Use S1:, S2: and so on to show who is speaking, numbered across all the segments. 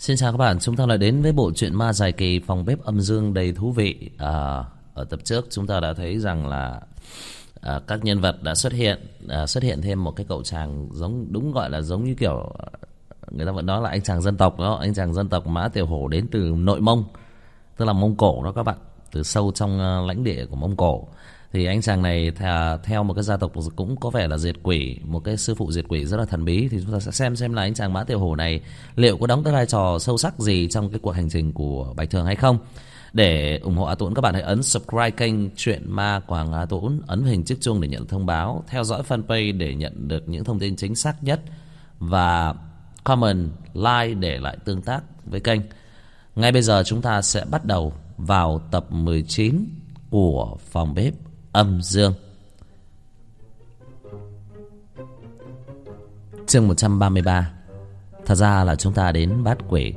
S1: Xin chào các bạn, chúng ta lại đến với bộ truyện ma dài kỳ Phòng bếp âm dương đầy thú vị. Ở tập trước chúng ta đã thấy rằng là các nhân vật đã xuất hiện thêm một cái cậu chàng giống, đúng gọi là giống như kiểu người ta vẫn nói là anh chàng dân tộc đó, anh chàng dân tộc Mã Tiểu Hổ đến từ Nội Mông, tức là Mông Cổ đó các bạn, từ sâu trong lãnh địa của Mông Cổ. Thì anh chàng này theo một cái gia tộc cũng có vẻ là diệt quỷ, một cái sư phụ diệt quỷ rất là thần bí. Thì chúng ta sẽ xem là anh chàng Mã Tiểu Hổ này liệu có đóng cái vai trò sâu sắc gì trong cái cuộc hành trình của Bạch Thường hay không. Để ủng hộ A Tũng, các bạn hãy ấn subscribe kênh Truyện Ma Quảng A Tũng, ấn hình chiếc chuông để nhận thông báo, theo dõi fanpage để nhận được những thông tin chính xác nhất, và comment, like để lại tương tác với kênh. Ngay bây giờ chúng ta sẽ bắt đầu vào tập 19 của Phòng bếp âm dương. Chương 133. Thật ra là chúng ta đến bắt quỷ.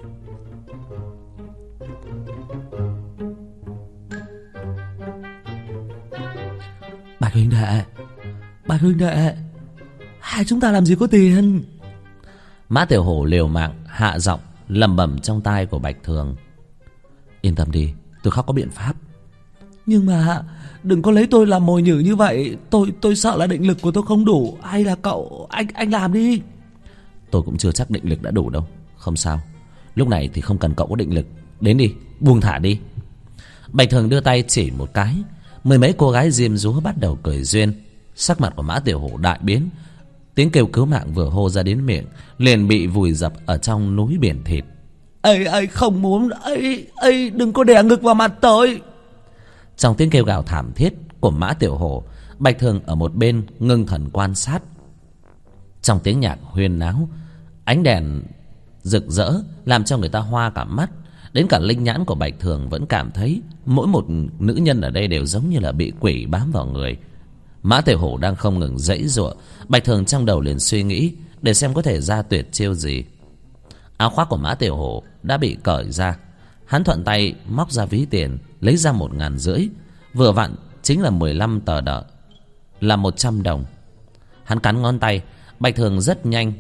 S1: Bạch huynh đệ, hai chúng ta làm gì có tiền? Mã Tiểu Hổ liều mạng hạ giọng lẩm bẩm trong tai của Bạch Thường. Yên tâm đi, tôi khắc có biện pháp. Nhưng mà đừng có lấy tôi làm mồi nhử như vậy. Tôi sợ là định lực của tôi không đủ. Hay là cậu anh làm đi. Tôi cũng chưa chắc định lực đã đủ đâu. Không sao, lúc này thì không cần cậu có định lực. Đến đi, buông thả đi. Bạch Thường đưa tay chỉ một cái, mười mấy cô gái diêm dúa bắt đầu cười duyên. Sắc mặt của Mã Tiểu Hổ đại biến. Tiếng kêu cứu mạng vừa hô ra đến miệng liền bị vùi dập ở trong núi biển thịt. Ây không muốn, ây đừng có đè ngực vào mặt tôi. Trong tiếng kêu gào thảm thiết của Mã Tiểu Hổ, Bạch Thường ở một bên ngưng thần quan sát. Trong tiếng nhạc huyên náo, ánh đèn rực rỡ làm cho người ta hoa cả mắt. Đến cả linh nhãn của Bạch Thường vẫn cảm thấy mỗi một nữ nhân ở đây đều giống như là bị quỷ bám vào người. Mã Tiểu Hổ đang không ngừng giãy giụa. Bạch Thường trong đầu liền suy nghĩ để xem có thể ra tuyệt chiêu gì. Áo khoác của Mã Tiểu Hổ đã bị cởi ra. Hắn thuận tay móc ra ví tiền, lấy ra 1.500, vừa vặn chính là 15 tờ đợ, là 100 đồng. Hắn cắn ngón tay. Bạch Thường rất nhanh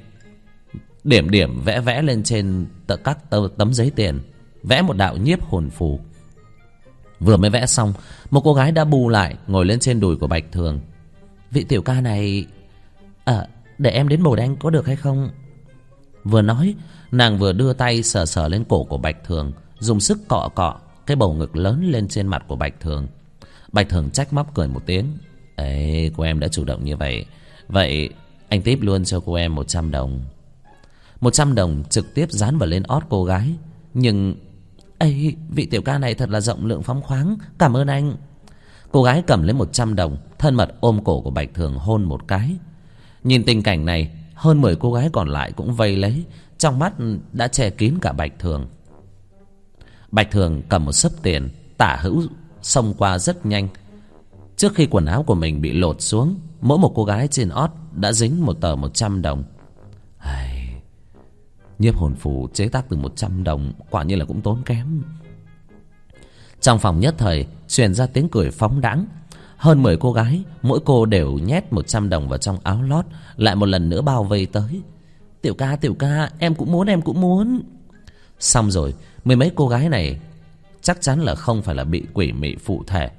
S1: điểm vẽ lên trên các tấm giấy tiền, vẽ một đạo nhiếp hồn phù. Vừa mới vẽ xong, một cô gái đã bù lại ngồi lên trên đùi của Bạch Thường. Vị tiểu ca này, để em đến bồ đanh có được hay không? Vừa nói, nàng vừa đưa tay sờ lên cổ của Bạch Thường, dùng sức cọ cái bầu ngực lớn lên trên mặt của Bạch Thường. Bạch Thường trách móc cười một tiếng. Ê, cô em đã chủ động như vậy, vậy anh tiếp luôn cho cô em 100 đồng. 100 đồng trực tiếp dán vào lên ót cô gái. Nhưng ây, vị tiểu ca này thật là rộng lượng phóng khoáng, cảm ơn anh. Cô gái cầm lấy 100 đồng, thân mật ôm cổ của Bạch Thường hôn một cái. Nhìn tình cảnh này, hơn 10 cô gái còn lại cũng vây lấy, trong mắt đã che kín cả Bạch Thường. Bạch Thường cầm một xấp tiền tả hữu xông qua rất nhanh. Trước khi quần áo của mình bị lột xuống, mỗi một cô gái trên ót đã dính một tờ 100 đồng. Nhiếp hồn phù chế tác từ 100 đồng quả nhiên là cũng tốn kém. Trong phòng nhất thời truyền ra tiếng cười phóng đãng. Hơn 10 cô gái, mỗi cô đều nhét 100 đồng vào trong áo lót, lại một lần nữa bao vây tới. Tiểu ca, em cũng muốn. Xong rồi, mười mấy cô gái này chắc chắn là không phải là bị quỷ mị phụ thể.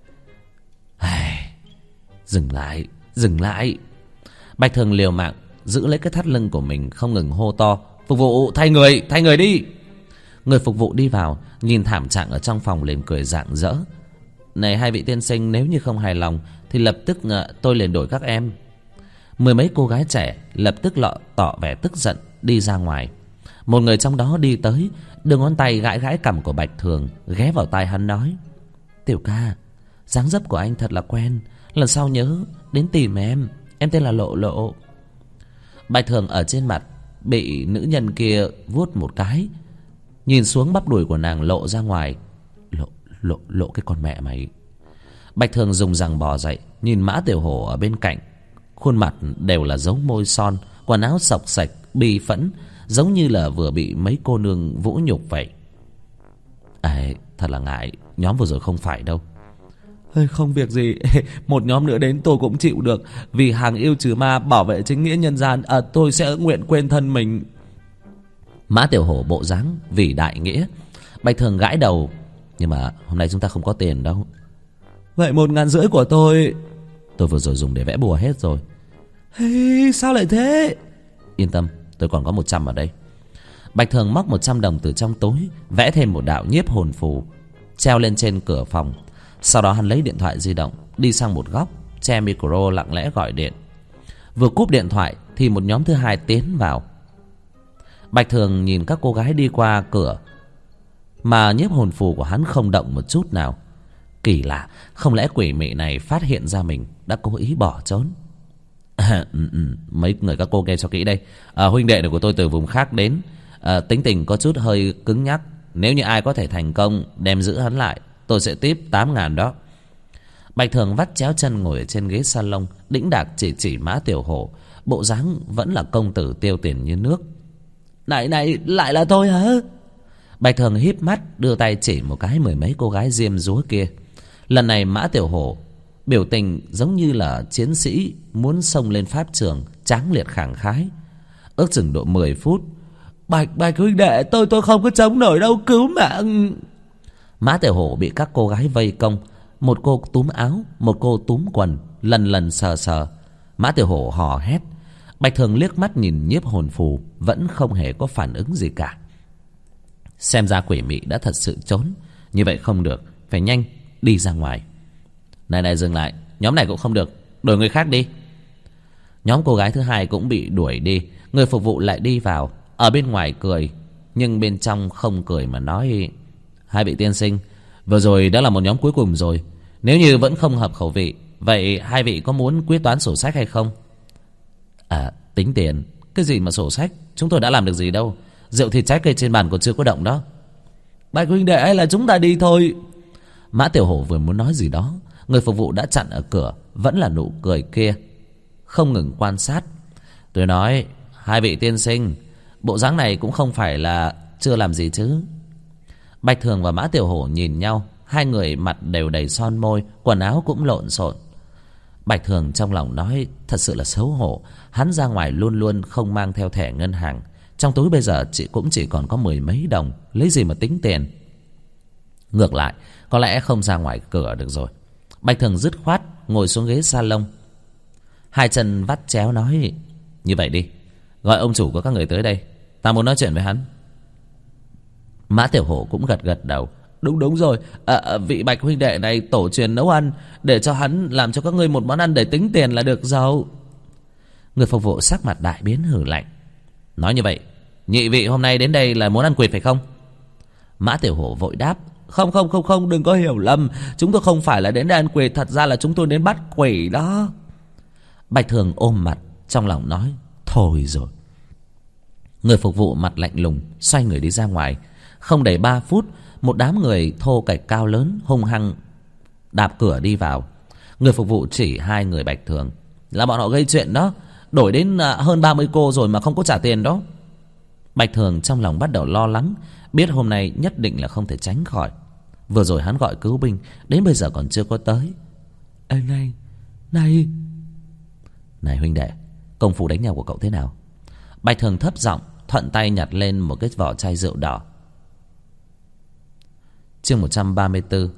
S1: Dừng lại. Bạch Thường liều mạng giữ lấy cái thắt lưng của mình, không ngừng hô to. Phục vụ, thay người đi. Người phục vụ đi vào, nhìn thảm trạng ở trong phòng liền cười rạng rỡ. Này hai vị tiên sinh, nếu như không hài lòng thì lập tức tôi liền đổi các em. Mười mấy cô gái trẻ lập tức tỏ vẻ tức giận đi ra ngoài. Một người trong đó đi tới, đưa ngón tay gãi cằm của Bạch Thường, ghé vào tai hắn nói. Tiểu ca, dáng dấp của anh thật là quen, lần sau nhớ đến tìm em tên là Lộ. Bạch Thường ở trên mặt bị nữ nhân kia vuốt một cái, nhìn xuống bắp đùi của nàng lộ ra ngoài. Lộ cái con mẹ mày. Bạch Thường dùng rằng bò dậy, nhìn Mã Tiểu Hổ ở bên cạnh, khuôn mặt đều là dấu môi son, quần áo xộc xạch bi phẫn, giống như là vừa bị mấy cô nương vũ nhục vậy. Thật là ngại, nhóm vừa rồi không phải đâu. Không việc gì, một nhóm nữa đến tôi cũng chịu được. Vì hàng yêu trừ ma, bảo vệ chính nghĩa nhân gian, tôi sẽ nguyện quên thân mình. Mã Tiểu Hổ bộ dáng vì đại nghĩa. Bạch Thường gãi đầu. Nhưng mà hôm nay chúng ta không có tiền đâu. Vậy 1.500 của tôi vừa rồi dùng để vẽ bùa hết rồi. Hey, sao lại thế? Yên tâm, tôi còn có 100 ở đây. Bạch Thường móc 100 đồng từ trong túi, vẽ thêm một đạo nhiếp hồn phù, treo lên trên cửa phòng. Sau đó hắn lấy điện thoại di động, đi sang một góc, che micro lặng lẽ gọi điện. Vừa cúp điện thoại thì một nhóm thứ hai tiến vào. Bạch Thường nhìn các cô gái đi qua cửa, mà nhiếp hồn phù của hắn không động một chút nào. Kỳ lạ, không lẽ quỷ mị này phát hiện ra mình đã cố ý bỏ trốn? Mấy người các cô nghe cho kỹ đây. Huynh đệ của tôi từ vùng khác đến, tính tình có chút hơi cứng nhắc. Nếu như ai có thể thành công đem giữ hắn lại, tôi sẽ tiếp 8.000 đó. Bạch Thường vắt chéo chân ngồi ở trên ghế salon, đĩnh đạc chỉ Mã Tiểu Hổ, bộ dáng vẫn là công tử tiêu tiền như nước. Này, lại là tôi hả? Bạch Thường híp mắt đưa tay chỉ một cái 10 mấy cô gái diêm dúa kia. Lần này Mã Tiểu Hổ biểu tình giống như là chiến sĩ muốn xông lên pháp trường, tráng liệt khẳng khái. Ước chừng độ 10 phút. Bạch huynh đệ, tôi không có chống nổi đâu, cứu mạng. Mã Tiểu Hổ bị các cô gái vây công. Một cô túm áo, một cô túm quần, lần sờ. Mã Tiểu Hổ hò hét. Bạch Thường liếc mắt nhìn nhiếp hồn phù, vẫn không hề có phản ứng gì cả. Xem ra quỷ mị đã thật sự trốn. Như vậy không được, phải nhanh đi ra ngoài. Này, dừng lại, nhóm này cũng không được, đổi người khác đi. Nhóm cô gái thứ hai cũng bị đuổi đi. Người phục vụ lại đi vào, ở bên ngoài cười, nhưng bên trong không cười mà nói: hai vị tiên sinh, vừa rồi đã là một nhóm cuối cùng rồi. Nếu như vẫn không hợp khẩu vị, vậy hai vị có muốn quyết toán sổ sách hay không? Tính tiền? Cái gì mà sổ sách? Chúng tôi đã làm được gì đâu. Rượu thịt trái cây trên bàn còn chưa có động đó. Bạch huynh đệ, hay là chúng ta đi thôi? Mã Tiểu Hổ vừa muốn nói gì đó, người phục vụ đã chặn ở cửa, vẫn là nụ cười kia, không ngừng quan sát. Tôi nói, hai vị tiên sinh, bộ dáng này cũng không phải là chưa làm gì chứ. Bạch Thường và Mã Tiểu Hổ nhìn nhau, hai người mặt đều đầy son môi, quần áo cũng lộn xộn. Bạch Thường trong lòng nói, thật sự là xấu hổ. Hắn ra ngoài luôn luôn không mang theo thẻ ngân hàng, trong túi bây giờ cũng chỉ còn có 10 mấy đồng, lấy gì mà tính tiền. Ngược lại, có lẽ không ra ngoài cửa được rồi. Bạch Thường dứt khoát ngồi xuống ghế salon, hai chân vắt chéo nói: như vậy đi, gọi ông chủ của các người tới đây, ta muốn nói chuyện với hắn. Mã Tiểu Hổ cũng gật đầu. Đúng rồi, vị Bạch huynh đệ này tổ truyền nấu ăn, để cho hắn làm cho các ngươi một món ăn để tính tiền là được rồi. Người phục vụ sắc mặt đại biến hử lạnh. Nói như vậy, nhị vị hôm nay đến đây là muốn ăn quỵt phải không? Mã Tiểu Hổ vội đáp: Không, đừng có hiểu lầm, chúng tôi không phải là đến đây ăn quỵt, thật ra là chúng tôi đến bắt quỷ đó. Bạch Thường ôm mặt, trong lòng nói: thôi rồi. Người phục vụ mặt lạnh lùng xoay người đi ra ngoài. Không đầy 3 phút, một đám người thô kệch cao lớn hung hăng đạp cửa đi vào. Người phục vụ chỉ hai người Bạch Thường: là bọn họ gây chuyện đó, đổi đến hơn 30 cô rồi mà không có trả tiền đó. Bạch Thường trong lòng bắt đầu lo lắng, biết hôm nay nhất định là không thể tránh khỏi. Vừa rồi hắn gọi cứu binh, đến bây giờ còn chưa có tới. Ê, này huynh đệ, công phu đánh nhau của cậu thế nào? Bạch Thường thấp giọng thuận tay nhặt lên một cái vỏ chai rượu đỏ. Chương 134.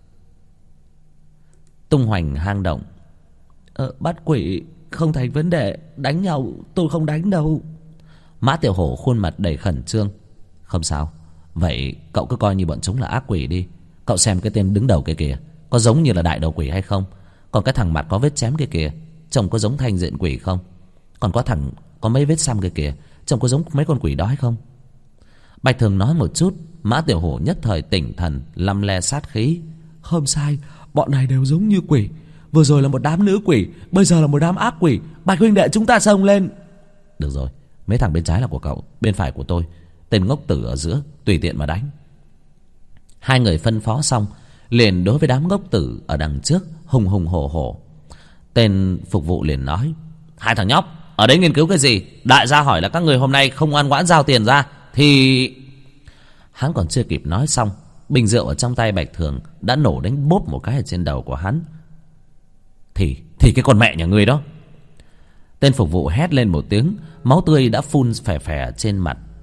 S1: Tung hoành hang động. Bắt quỷ không thành vấn đề, đánh nhau tôi không đánh đâu. Mã Tiểu Hổ khuôn mặt đầy khẩn trương. Không sao, vậy cậu cứ coi như bọn chúng là ác quỷ đi. Cậu xem cái tên đứng đầu kia kìa, có giống như là đại đầu quỷ hay không? Còn cái thằng mặt có vết chém kia kìa, trông có giống thanh diện quỷ không? Còn có thằng có mấy vết xăm kia kìa, trông có giống mấy con quỷ đó hay không? Bạch Thường nói một chút, Mã Tiểu Hổ nhất thời tỉnh thần, lăm le sát khí. Không sai, bọn này đều giống như quỷ. Vừa rồi là một đám nữ quỷ, bây giờ là một đám ác quỷ. Bạch huynh đệ, chúng ta xông lên. Được rồi, mấy thằng bên trái là của cậu, bên phải của tôi. Tên ngốc tử ở giữa tùy tiện mà đánh. Hai người phân phó xong, liền đối với đám ngốc tử ở đằng trước hùng hùng hổ hổ. Tên phục vụ liền nói: hai thằng nhóc ở đấy nghiên cứu cái gì? Đại gia hỏi là các người hôm nay không ngoan ngoãn giao tiền ra thì... Hắn còn chưa kịp nói xong, bình rượu ở trong tay Bạch Thường đã nổ đánh bốp một cái ở trên đầu của hắn. Thì cái con mẹ nhà ngươi đó. Tên phục vụ hét lên một tiếng, máu tươi đã phun phè phè trên mặt.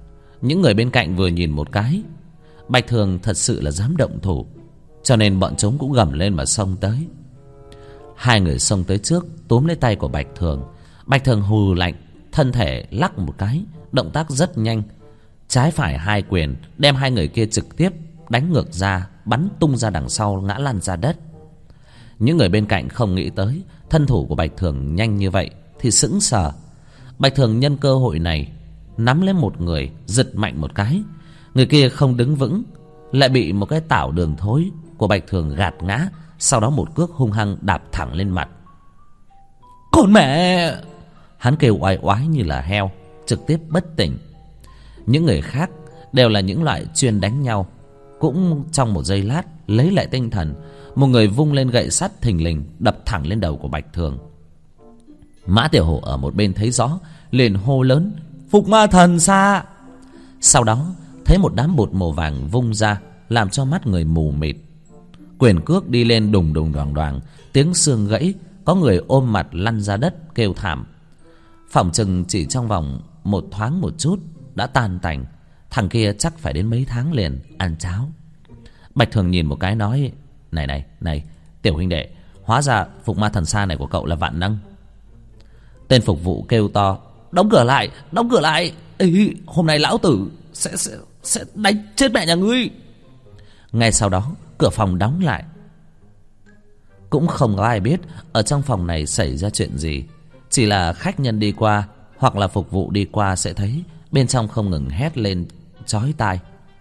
S1: Những người bên cạnh vừa nhìn một cái, Bạch Thường thật sự là dám động thủ, cho nên bọn chúng cũng gầm lên mà xông tới. Hai người xông tới trước, túm lấy tay của Bạch Thường. Bạch Thường hừ lạnh, thân thể lắc một cái, động tác rất nhanh, trái phải hai quyền đem hai người kia trực tiếp đánh ngược ra, bắn tung ra đằng sau, ngã lăn ra đất. Những người bên cạnh không nghĩ tới thân thủ của Bạch Thường nhanh như vậy thì sững sờ. Bạch Thường nhân cơ hội này nắm lấy một người, giật mạnh một cái, người kia không đứng vững, lại bị một cái tảo đường thối của Bạch Thường gạt ngã, sau đó một cước hung hăng đạp thẳng lên mặt. Con mẹ! Hắn kêu oai oái như là heo, trực tiếp bất tỉnh. Những người khác đều là những loại chuyên đánh nhau, cũng trong một giây lát lấy lại tinh thần, một người vung lên gậy sắt thình lình đập thẳng lên đầu của Bạch Thường. Mã Tiểu Hổ ở một bên thấy rõ, liền hô lớn: Phục Ma Thần Xa! Sau đó thấy một đám bột màu vàng vung ra, làm cho mắt người mù mịt. Quyền cước đi lên đùng đùng đoàng đoàng, tiếng xương gãy, có người ôm mặt lăn ra đất kêu thảm. Phỏng chừng chỉ trong vòng một thoáng một chút đã tan tành. Thằng kia chắc phải đến mấy tháng liền ăn cháo. Bạch Thường nhìn một cái nói: Này tiểu huynh đệ, hóa ra Phục Ma Thần Xa này của cậu là vạn năng. Tên phục vụ kêu to: Đóng cửa lại, đóng cửa lại! Ê, hôm nay lão tử sẽ đánh chết mẹ nhà ngươi. Ngay sau đó cửa phòng đóng lại. Cũng không có ai biết ở trong phòng này xảy ra chuyện gì, chỉ là khách nhân đi qua hoặc là phục vụ đi qua sẽ thấy bên trong không ngừng hét lên chói tai.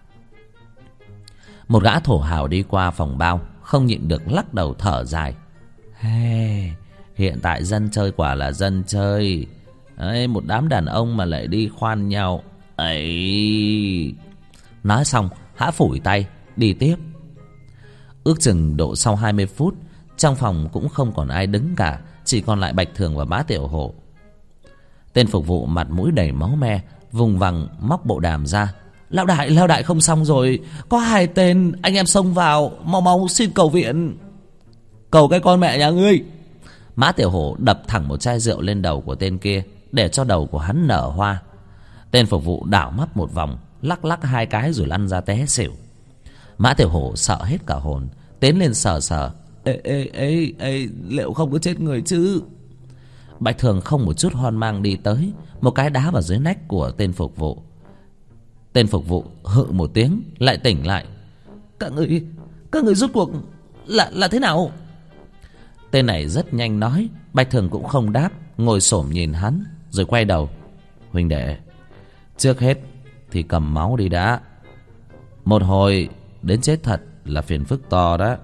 S1: Một gã thổ hào đi qua phòng bao, không nhịn được lắc đầu thở dài: Hey, hiện tại dân chơi quả là dân chơi. Ấy, một đám đàn ông mà lại đi khoan nhau ấy. Nói xong hã phủi tay đi tiếp. Ước chừng độ sau 20 phút, trong phòng cũng không còn ai đứng cả, chỉ còn lại Bạch Thường và Mã Tiểu Hổ. Tên phục vụ mặt mũi đầy máu me vùng vằng móc bộ đàm ra: Lão đại không xong rồi, có hai tên anh em xông vào, mau xin cầu viện. Cầu cái con mẹ nhà ngươi! Mã Tiểu Hổ đập thẳng một chai rượu lên đầu của tên kia, để cho đầu của hắn nở hoa. Tên phục vụ đảo mắt một vòng, lắc hai cái rồi lăn ra té xỉu. Mã Tiểu Hổ sợ hết cả hồn, tiến lên sờ: Ê, liệu không có chết người chứ? Bạch Thường không một chút hoang mang đi tới, một cái đá vào dưới nách của tên phục vụ. Tên phục vụ hự một tiếng lại tỉnh lại: Các người rốt cuộc là thế nào? Tên này rất nhanh nói. Bạch Thường cũng không đáp, ngồi xổm nhìn hắn rồi quay đầu: Huynh đệ, trước hết thì cầm máu đi đã, một hồi đến chết thật là phiền phức to đó.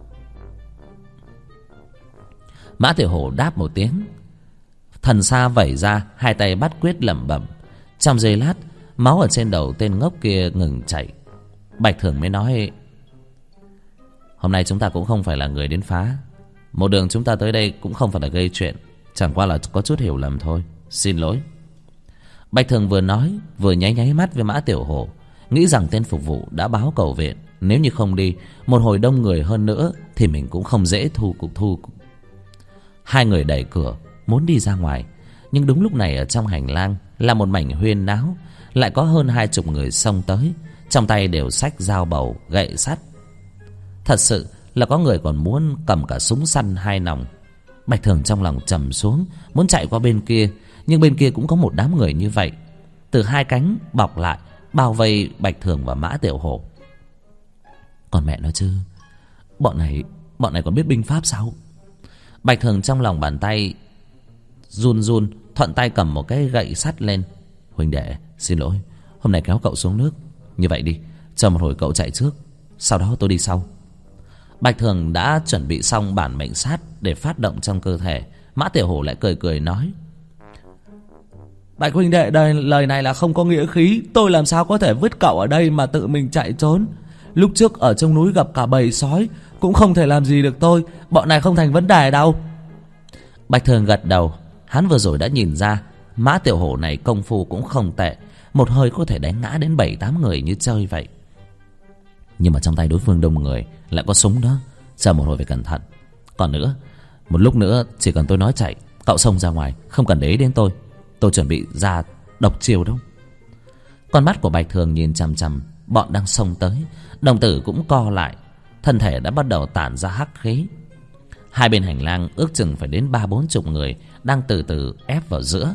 S1: Mã Tiểu Hổ đáp một tiếng, thần xa vẩy ra, hai tay bắt quyết lẩm bẩm. Trong giây lát, máu ở trên đầu tên ngốc kia ngừng chảy. Bạch Thường mới nói: Hôm nay chúng ta cũng không phải là người đến phá, một đường chúng ta tới đây cũng không phải là gây chuyện, chẳng qua là có chút hiểu lầm thôi, xin lỗi. Bạch Thường vừa nói vừa nháy mắt với Mã Tiểu Hổ, nghĩ rằng tên phục vụ đã báo cầu viện, nếu như không đi, một hồi đông người hơn nữa thì mình cũng không dễ thu cục. Hai người đẩy cửa muốn đi ra ngoài, nhưng đúng lúc này ở trong hành lang là một mảnh huyên náo, lại có hơn 20 người xông tới, trong tay đều xách dao bầu, gậy sắt. Thật sự là có người còn muốn cầm cả súng săn 2 nòng. Bạch Thường trong lòng trầm xuống, muốn chạy qua bên kia, nhưng bên kia cũng có một đám người như vậy, từ hai cánh bọc lại bao vây Bạch Thường và Mã Tiểu Hổ. Còn mẹ nó chứ, bọn này còn biết binh pháp sao? Bạch Thường trong lòng bàn tay run, thuận tay cầm một cái gậy sắt lên: Huynh đệ, xin lỗi, hôm nay kéo cậu xuống nước. Như vậy đi, chờ một hồi cậu chạy trước, sau đó tôi đi sau. Bạch Thường đã chuẩn bị xong bản mệnh sát để phát động trong cơ thể. Mã Tiểu Hổ lại cười nói: Bạch huynh đệ, lời này là không có nghĩa khí. Tôi làm sao có thể vứt cậu ở đây mà tự mình chạy trốn? Lúc trước ở trong núi gặp cả bầy sói cũng không thể làm gì được tôi. Bọn này không thành vấn đề đâu. Bạch Thường gật đầu. Hắn vừa rồi đã nhìn ra Mã Tiểu Hổ này công phu cũng không tệ, một hơi có thể đánh ngã đến 7-8 người như chơi vậy. Nhưng mà trong tay đối phương đông người, lại có súng đó, chờ một hồi phải cẩn thận. Còn nữa, một lúc nữa chỉ cần tôi nói chạy, cậu xông ra ngoài, không cần để ý đến tôi chuẩn bị ra độc chiêu đâu. Con mắt của Bạch Thường nhìn chằm chằm bọn đang xông tới. Đồng tử cũng co lại, thân thể đã bắt đầu tản ra hắc khí. Hai bên hành lang ước chừng phải đến 30-40 người đang từ từ ép vào giữa.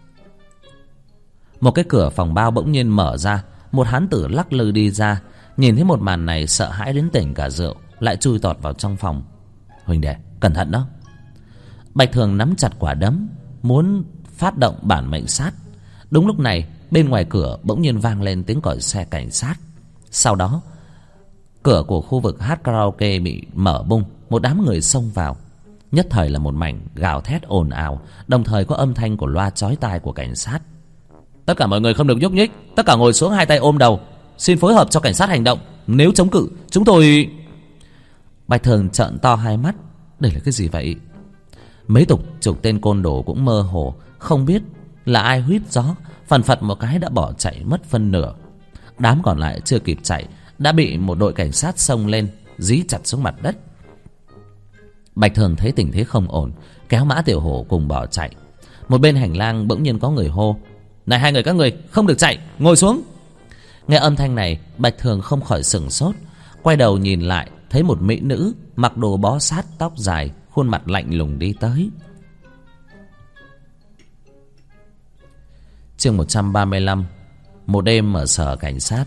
S1: Một cái cửa phòng bao bỗng nhiên mở ra. Một hán tử lắc lư đi ra. Nhìn thấy một màn này sợ hãi đến tỉnh cả rượu, lại chui tọt vào trong phòng. Huynh đệ, cẩn thận đó. Bạch Thường nắm chặt quả đấm, muốn phát động bản mệnh sát. Đúng lúc này, bên ngoài cửa bỗng nhiên vang lên tiếng còi xe cảnh sát. Sau đó, cửa của khu vực hát karaoke bị mở bung. Một đám người xông vào. Nhất thời là một mảnh gào thét ồn ào, đồng thời có âm thanh của loa chói tai của cảnh sát. Tất cả mọi người không được nhúc nhích, tất cả ngồi xuống, hai tay ôm đầu, xin phối hợp cho cảnh sát hành động. Nếu chống cự, chúng tôi... Bạch Thường trợn to hai mắt. Đây là cái gì vậy? Mấy chục tên côn đồ cũng mơ hồ, không biết là ai huýt gió, phần phật một cái đã bỏ chạy mất phân nửa. Đám còn lại chưa kịp chạy đã bị một đội cảnh sát xông lên, dí chặt xuống mặt đất. Bạch Thường thấy tình thế không ổn, kéo Mã Tiểu Hổ cùng bỏ chạy. Một bên hành lang bỗng nhiên có người hô: Này hai người các người, không được chạy, ngồi xuống. Nghe âm thanh này, Bạch Thường không khỏi sửng sốt, quay đầu nhìn lại, thấy một mỹ nữ mặc đồ bó sát, tóc dài, khuôn mặt lạnh lùng đi tới. Chương 135. Một đêm ở sở cảnh sát.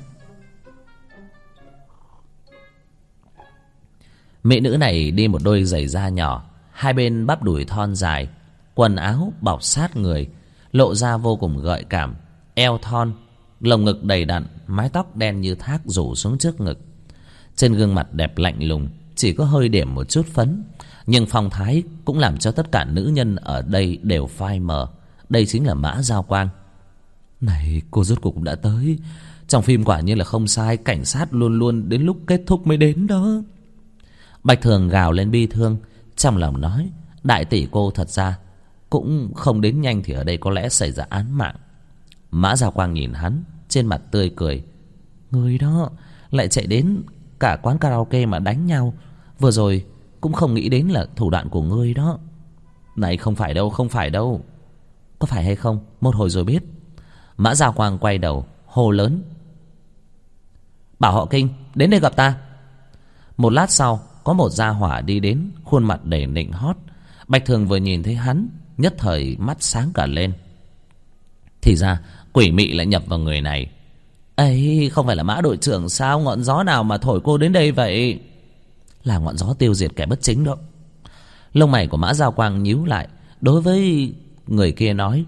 S1: Mỹ nữ này đi một đôi giày da nhỏ, hai bên bắp đùi thon dài, quần áo bọc sát người, lộ ra vô cùng gợi cảm. Eo thon, lồng ngực đầy đặn, mái tóc đen như thác rủ xuống trước ngực. Trên gương mặt đẹp lạnh lùng, chỉ có hơi điểm một chút phấn, nhưng phong thái cũng làm cho tất cả nữ nhân ở đây đều phai mờ. Đây chính là Mã Giao Quang. Này, cô rốt cuộc cũng đã tới. Trong phim quả nhiên là không sai, cảnh sát luôn luôn đến lúc kết thúc mới đến đó. Bạch Thường gào lên bi thương, trong lòng nói: Đại tỷ cô thật ra cũng không đến nhanh thì ở đây có lẽ xảy ra án mạng. Mã Giao Quang nhìn hắn, trên mặt tươi cười: Người đó lại chạy đến cả quán karaoke mà đánh nhau. Vừa rồi cũng không nghĩ đến là thủ đoạn của ngươi đó. Này, không phải đâu, không phải đâu. Có phải hay không, một hồi rồi biết. Mã Giao Quang quay đầu hô lớn: Bảo họ Kinh đến đây gặp ta. Một lát sau, có một gia hỏa đi đến, khuôn mặt đầy nịnh hót. Bạch Thường vừa nhìn thấy hắn, nhất thời mắt sáng cả lên. Thì ra quỷ mị lại nhập vào người này. Ấy, không phải là Mã đội trưởng sao? Ngọn gió nào mà thổi cô đến đây vậy? Là ngọn gió tiêu diệt kẻ bất chính đó. Lông mày của Mã Giao Quang nhíu lại, đối với người kia nói: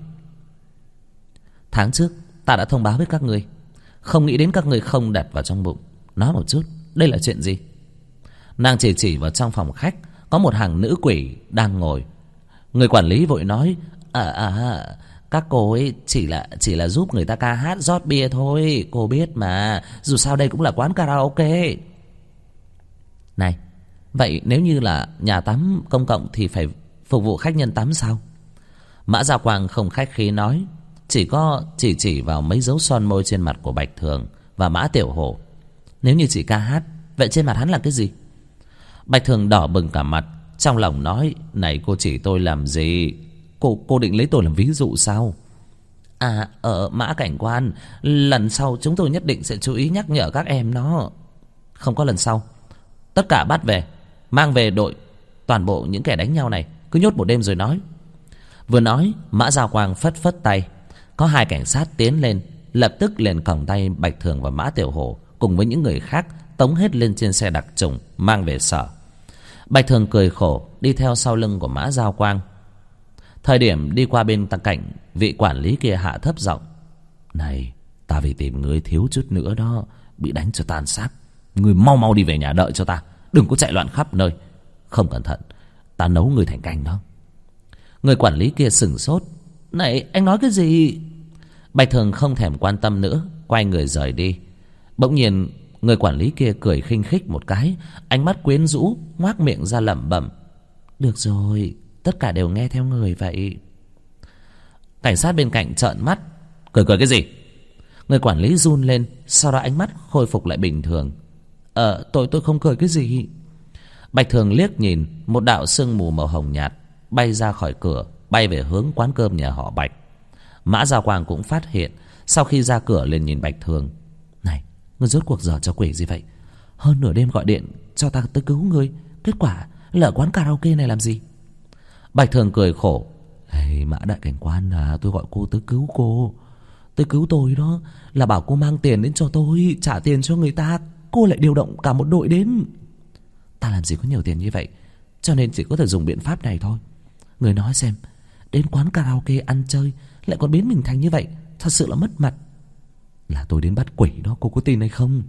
S1: Tháng trước ta đã thông báo với các ngươi, không nghĩ đến các ngươi không đặt vào trong bụng. Nói một chút, đây là chuyện gì? Nàng chỉ vào trong phòng khách, có một hàng nữ quỷ đang ngồi. Người quản lý vội nói: các cô ấy chỉ là giúp người ta ca hát rót bia thôi, cô biết mà, dù sao đây cũng là quán karaoke. Này, vậy nếu như là nhà tắm công cộng thì phải phục vụ khách nhân tắm sao? Mã Giao Quang không khách khí nói, chỉ vào mấy dấu son môi trên mặt của Bạch Thường và Mã Tiểu Hổ. Nếu như chỉ ca hát, vậy trên mặt hắn là cái gì? Bạch Thường đỏ bừng cả mặt, trong lòng nói: Này, cô chỉ tôi làm gì? Cô định lấy tôi làm ví dụ sao? Mã cảnh quan, lần sau chúng tôi nhất định sẽ chú ý nhắc nhở các em nó. Không có lần sau. Tất cả bắt về, mang về đội. Toàn bộ những kẻ đánh nhau này cứ nhốt một đêm rồi nói. Vừa nói, Mã Giao Quang phất phất tay. Có hai cảnh sát tiến lên, lập tức liền còng tay Bạch Thường và Mã Tiểu Hổ cùng với những người khác tống hết lên trên xe đặc trùng mang về sở. Bạch Thường cười khổ đi theo sau lưng của Mã Giao Quang. Thời điểm đi qua bên cạnh, vị quản lý kia hạ thấp giọng: Này, ta vì tìm ngươi thiếu chút nữa đó, bị đánh cho tan xác. Ngươi mau mau đi về nhà đợi cho ta, đừng có chạy loạn khắp nơi. Không cẩn thận ta nấu ngươi thành canh đó. Người quản lý kia sửng sốt: Này, anh nói cái gì? Bạch Thường không thèm quan tâm nữa, quay người rời đi. Bỗng nhiên người quản lý kia cười khinh khích một cái, ánh mắt quyến rũ, ngoác miệng ra lẩm bẩm: Được rồi, tất cả đều nghe theo người vậy. Cảnh sát bên cạnh trợn mắt: Cười cái gì? Người quản lý run lên, sau đó ánh mắt khôi phục lại bình thường. Tôi không cười cái gì. Bạch Thường liếc nhìn, một đạo sương mù màu hồng nhạt bay ra khỏi cửa, bay về hướng quán cơm nhà họ Bạch. Mã Giao Quang cũng phát hiện Sau khi ra cửa liền nhìn Bạch Thường. Này, ngươi rốt cuộc giở cho quỷ gì vậy? Hơn nửa đêm gọi điện cho ta tới cứu ngươi, kết quả là ở quán karaoke này làm gì? Bạch Thường cười khổ. Hey, Mã đại cảnh quan à, tôi gọi cô tới cứu cô. Tới cứu tôi đó là bảo cô mang tiền đến cho tôi, trả tiền cho người ta. Cô lại điều động cả một đội đến. Ta làm gì có nhiều tiền như vậy, cho nên chỉ có thể dùng biện pháp này thôi. Người nói xem, đến quán karaoke ăn chơi lại còn biến mình thành như vậy, thật sự là mất mặt. Là tôi đến bắt quỷ đó, cô có tin hay không?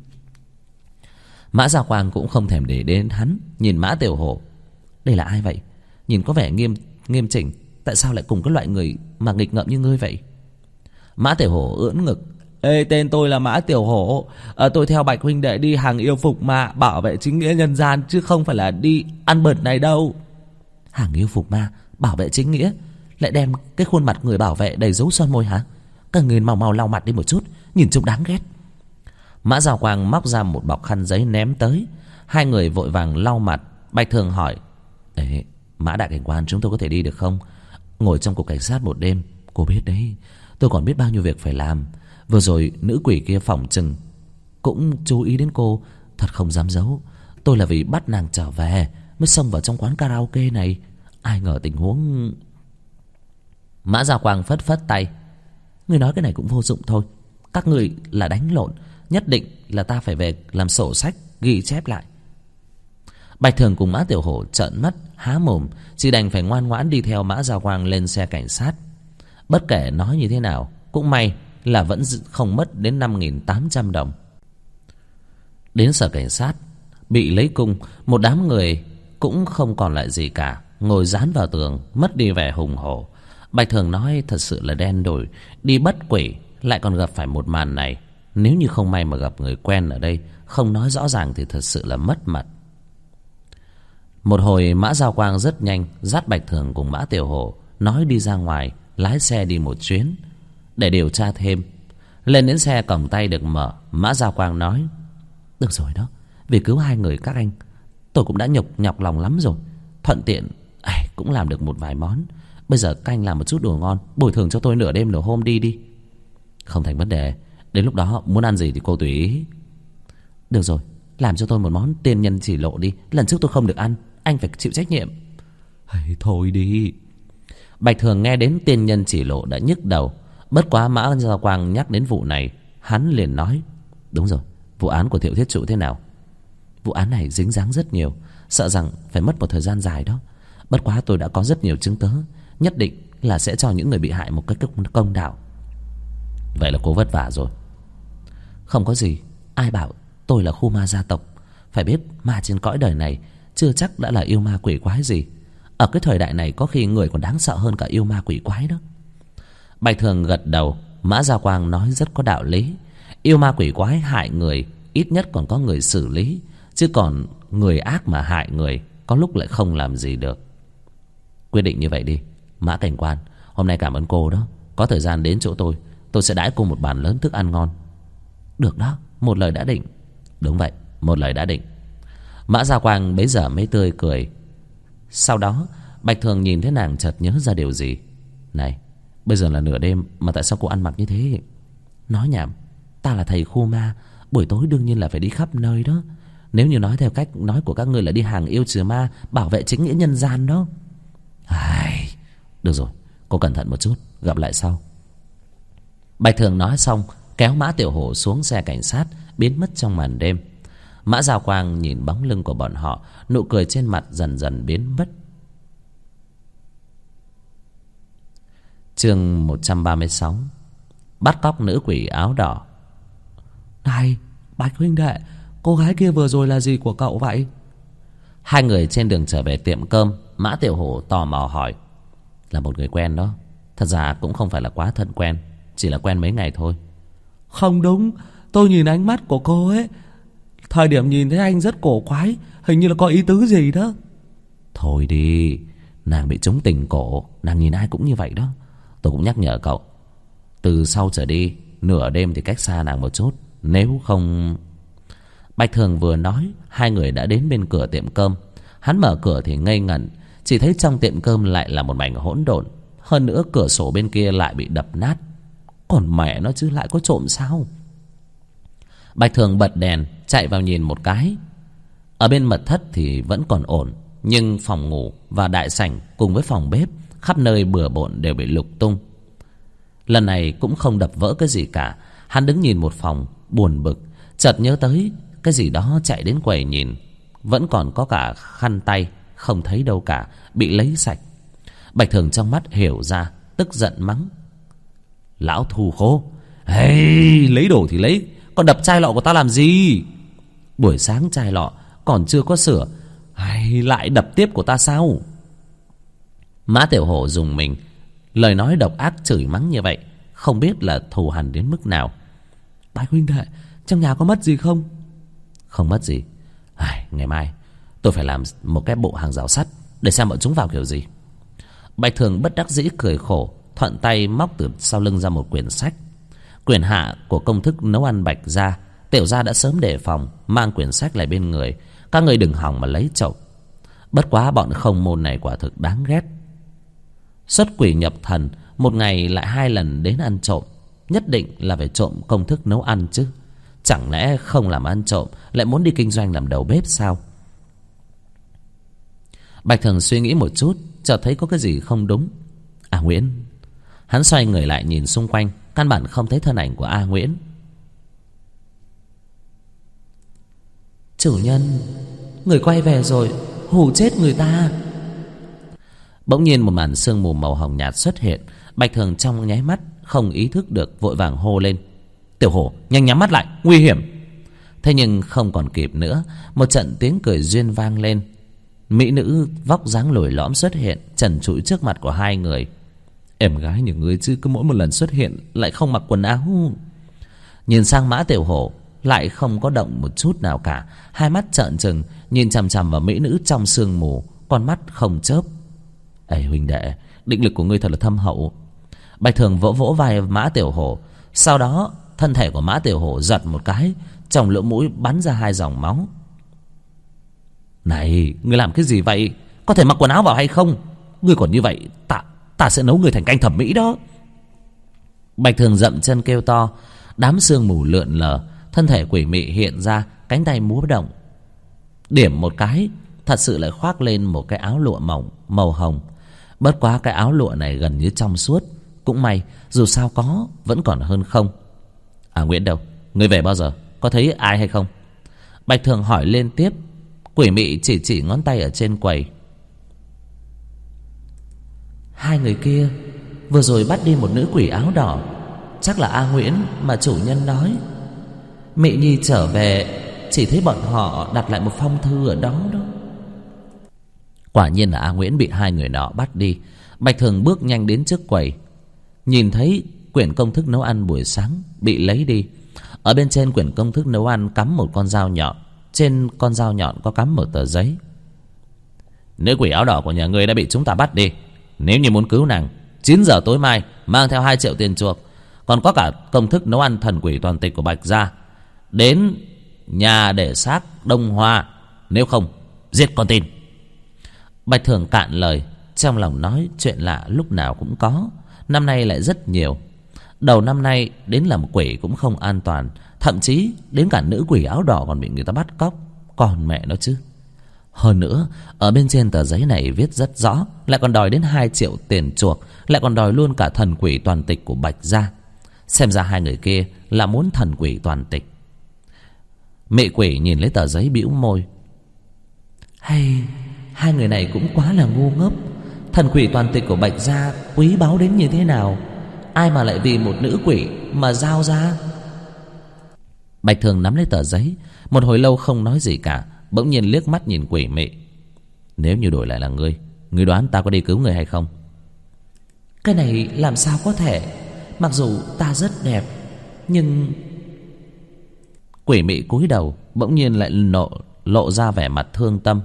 S1: Mã Gia Quang cũng không thèm để đến hắn, nhìn Mã Tiểu Hổ. Đây là ai vậy? Nhìn có vẻ nghiêm chỉnh, tại sao lại cùng cái loại người mà nghịch ngợm như ngươi vậy? Mã Tiểu Hổ ưỡn ngực. Ê, tên tôi là Mã Tiểu Hổ. Tôi theo Bạch huynh đệ đi hàng yêu phục ma, bảo vệ chính nghĩa nhân gian, chứ không phải là đi ăn bẩn này đâu. Hàng yêu phục ma, bảo vệ chính nghĩa, lại đem cái khuôn mặt người bảo vệ đầy dấu son môi hả? Các người mau lau mặt đi một chút, nhìn trông đáng ghét. Mã Giao Quang móc ra một bọc khăn giấy ném tới. Hai người vội vàng lau mặt. Bạch Thường hỏi. Ê, Mã đại cảnh quan, chúng tôi có thể đi được không? Ngồi trong cục cảnh sát một đêm, cô biết đấy, tôi còn biết bao nhiêu việc phải làm. Vừa rồi nữ quỷ kia phỏng chừng cũng chú ý đến cô. Thật không dám giấu, tôi là vì bắt nàng trở về mới xông vào trong quán karaoke này. Ai ngờ tình huống... Mã Gia Quang phất phất tay. Người nói cái này cũng vô dụng thôi. Các người là đánh lộn, nhất định là ta phải về làm sổ sách ghi chép lại. Bạch Thường cùng Mã Tiểu Hổ trợn mắt há mồm, chỉ đành phải ngoan ngoãn đi theo Mã Gia Quang lên xe cảnh sát. Bất kể nói như thế nào, cũng may là vẫn không mất đến 5.800 đồng. Đến sở cảnh sát, bị lấy cung, một đám người cũng không còn lại gì cả, ngồi dán vào tường, mất đi vẻ hùng hổ. Bạch Thường nói thật sự là đen đủi, đi bắt quỷ lại còn gặp phải một màn này. Nếu như không may mà gặp người quen ở đây, không nói rõ ràng thì thật sự là mất mặt. Một hồi Mã Giao Quang rất nhanh dắt Bạch Thường cùng Mã Tiểu Hổ nói đi ra ngoài, lái xe đi một chuyến để điều tra thêm. Lên đến xe, còng tay được mở, Mã Giao Quang nói. Được rồi đó, vì cứu hai người các anh, tôi cũng đã nhọc lòng lắm rồi. Thuận tiện cũng làm được một vài món. Bây giờ các anh làm một chút đồ ngon, bồi thường cho tôi nửa đêm nửa hôm đi. Không thành vấn đề, đến lúc đó muốn ăn gì thì cô tùy ý. Được rồi, làm cho tôi một món tiên nhân chỉ lộ đi. Lần trước tôi không được ăn, anh phải chịu trách nhiệm. Thôi đi. Bạch Thường nghe đến tiên nhân chỉ lộ đã nhức đầu. Bất quá Mã Gia Quang nhắc đến vụ này, hắn liền nói. Đúng rồi, vụ án của Thiệu Thiết Trụ thế nào? Vụ án này dính dáng rất nhiều, sợ rằng phải mất một thời gian dài đó. Bất quá tôi đã có rất nhiều chứng cớ, nhất định là sẽ cho những người bị hại một cái công đạo. Vậy là cô vất vả rồi. Không có gì, ai bảo tôi là khu ma gia tộc. Phải biết ma trên cõi đời này chưa chắc đã là yêu ma quỷ quái gì. Ở cái thời đại này có khi người còn đáng sợ hơn cả yêu ma quỷ quái đó. Bạch Thường gật đầu. Mã Gia Quang nói rất có đạo lý. Yêu ma quỷ quái hại người, ít nhất còn có người xử lý. Chứ còn người ác mà hại người, có lúc lại không làm gì được. Quyết định như vậy đi. Mã cảnh quan, hôm nay cảm ơn cô đó. Có thời gian đến chỗ tôi sẽ đãi cô một bàn lớn thức ăn ngon. Được đó, một lời đã định. Đúng vậy, một lời đã định. Mã Gia Quang bấy giờ mới tươi cười. Sau đó Bạch Thường nhìn thấy nàng chợt nhớ ra điều gì. Này, bây giờ là nửa đêm mà tại sao cô ăn mặc như thế? Nói nhảm, ta là thầy khu ma, buổi tối đương nhiên là phải đi khắp nơi đó. Nếu như nói theo cách nói của các ngươi là đi hàng yêu trừ ma, bảo vệ chính nghĩa nhân gian đó. Được rồi, cô cẩn thận một chút, gặp lại sau. Bạch Thường nói xong kéo Mã Tiểu Hổ xuống xe cảnh sát, biến mất trong màn đêm. Mã Giao Quang nhìn bóng lưng của bọn họ, nụ cười trên mặt dần dần biến mất. Chương 136. Bắt cóc nữ quỷ áo đỏ. Này, Bạch huynh đệ, cô gái kia vừa rồi là gì của cậu vậy? Hai người trên đường trở về tiệm cơm, Mã Tiểu Hổ tò mò hỏi. Là một người quen đó. Thật ra cũng không phải là quá thân quen, chỉ là quen mấy ngày thôi. Không đúng, tôi nhìn ánh mắt của cô ấy, thời điểm nhìn thấy anh rất cổ quái, hình như là có ý tứ gì đó. Thôi đi, nàng bị trúng tình cổ, nàng nhìn ai cũng như vậy đó. Tôi cũng nhắc nhở cậu, từ sau trở đi, nửa đêm thì cách xa nàng một chút, nếu không... Bạch Thường vừa nói, hai người đã đến bên cửa tiệm cơm. Hắn mở cửa thì ngây ngẩn, chỉ thấy trong tiệm cơm lại là một mảnh hỗn độn. Hơn nữa cửa sổ bên kia lại bị đập nát. Còn mẹ nó chứ, lại có trộm sao? Bạch Thường bật đèn chạy vào nhìn một cái. Ở bên mật thất thì vẫn còn ổn, nhưng phòng ngủ và đại sảnh cùng với phòng bếp khắp nơi bừa bộn đều bị lục tung. Lần này cũng không đập vỡ cái gì cả. Hắn đứng nhìn một phòng buồn bực, chợt nhớ tới cái gì đó, chạy đến quầy nhìn. Vẫn còn có cả khăn tay không thấy đâu cả, bị lấy sạch. Bạch Thường trong mắt hiểu ra, tức giận mắng: lão thù khố, hey, lấy đồ thì lấy, còn đập chai lọ của ta làm gì? Buổi sáng chai lọ còn chưa có sửa, hay lại đập tiếp của ta sao? Mã Tiểu Hổ dùng mình, lời nói độc ác chửi mắng như vậy không biết là thù hằn đến mức nào. Bạch huynh đệ, trong nhà có mất gì không? Không mất gì. Ngày mai tôi phải làm một cái bộ hàng rào sắt để xem bọn chúng vào kiểu gì. Bạch Thường bất đắc dĩ cười khổ, thuận tay móc từ sau lưng ra một quyển sách. Quyển hạ của công thức nấu ăn Bạch gia. Tiểu gia đã sớm đề phòng, mang quyển sách lại bên người. Các người đừng hòng mà lấy trộm. Bất quá bọn không môn này quả thực đáng ghét. Xuất quỷ nhập thần, một ngày lại 2 lần đến ăn trộm. Nhất định là phải trộm công thức nấu ăn chứ. Chẳng lẽ không làm ăn trộm lại muốn đi kinh doanh làm đầu bếp sao? Bạch Thường suy nghĩ một chút, chợt thấy có cái gì không đúng. A Nguyễn. Hắn xoay người lại nhìn xung quanh, căn bản không thấy thân ảnh của A Nguyễn. Chủ nhân, người quay về rồi, hù chết người ta. Bỗng nhiên một màn sương mù màu hồng nhạt xuất hiện. Bạch Thường trong nháy mắt không ý thức được, vội vàng hô lên: Tiểu Hổ, nhanh nhắm mắt lại, nguy hiểm. Thế nhưng không còn kịp nữa, một trận tiếng cười duyên vang lên. Mỹ nữ vóc dáng lồi lõm xuất hiện, trần trụi trước mặt của hai người. Em gái nhà ngươi chứ, cứ mỗi một lần xuất hiện lại không mặc quần áo. Nhìn sang Mã Tiểu Hổ, lại không có động một chút nào cả, hai mắt trợn trừng nhìn chằm chằm vào mỹ nữ trong sương mù, con mắt không chớp. Ê huynh đệ, định lực của ngươi thật là thâm hậu. Bạch Thường vỗ vỗ vai Mã Tiểu Hổ. Sau đó thân thể của Mã Tiểu Hổ giật một cái, trong lỗ mũi bắn ra 2 dòng máu. Này, ngươi làm cái gì vậy? Có thể mặc quần áo vào hay không? Ngươi còn như vậy, ta sẽ nấu ngươi thành canh thẩm mỹ đó. Bạch Thường dậm chân kêu to. Đám sương mù lượn lờ, thân thể quỷ mị hiện ra, cánh tay múa động. Điểm một cái, thật sự lại khoác lên một cái áo lụa mỏng màu hồng. Bất quá cái áo lụa này gần như trong suốt. Cũng may, dù sao có vẫn còn hơn không. À Nguyễn đâu? Ngươi về bao giờ? Có thấy ai hay không? Bạch Thường hỏi lên tiếp. Quỷ mị chỉ ngón tay ở trên quầy. 2 người kia vừa rồi bắt đi một nữ quỷ áo đỏ, chắc là A Nguyễn mà chủ nhân nói. Mị nhi trở về, chỉ thấy bọn họ đặt lại một phong thư ở đó đó. Quả nhiên là A Nguyễn bị 2 người nọ bắt đi. Bạch Thường bước nhanh đến trước quầy, nhìn thấy quyển công thức nấu ăn buổi sáng bị lấy đi. Ở bên trên quyển công thức nấu ăn cắm một con dao nhọn. Trên con dao nhọn có cắm một tờ giấy. Nữ quỷ áo đỏ của nhà ngươi đã bị chúng ta bắt đi. Nếu như muốn cứu nàng, 9 giờ tối mai mang theo 2 triệu tiền chuộc, còn có cả công thức nấu ăn thần quỷ toàn tịch của Bạch gia. Đến nhà để xác Đông Hoa, nếu không giết con tin. Bạch Thường cạn lời, trong lòng nói chuyện lạ lúc nào cũng có, năm nay lại rất nhiều. Đầu năm nay đến làm quỷ cũng không an toàn, thậm chí đến cả nữ quỷ áo đỏ còn bị người ta bắt cóc. Còn mẹ nó chứ. Hơn nữa, ở bên trên tờ giấy này viết rất rõ, lại còn đòi đến 2 triệu tiền chuộc, lại còn đòi luôn cả thần quỷ toàn tịch của Bạch gia. Xem ra 2 người kia là muốn thần quỷ toàn tịch. Mị quỷ nhìn lấy tờ giấy bĩu môi. Hay, 2 người này cũng quá là ngu ngốc. Thần quỷ toàn tịch của Bạch gia quý báu đến như thế nào, ai mà lại vì một nữ quỷ mà giao ra. Bạch Thường nắm lấy tờ giấy, một hồi lâu không nói gì cả, bỗng nhiên liếc mắt nhìn quỷ mị. Nếu như đổi lại là ngươi đoán ta có đi cứu người hay không? Cái này làm sao có thể? Mặc dù ta rất đẹp, nhưng... Quỷ mị cúi đầu, bỗng nhiên lại lộ ra vẻ mặt thương tâm.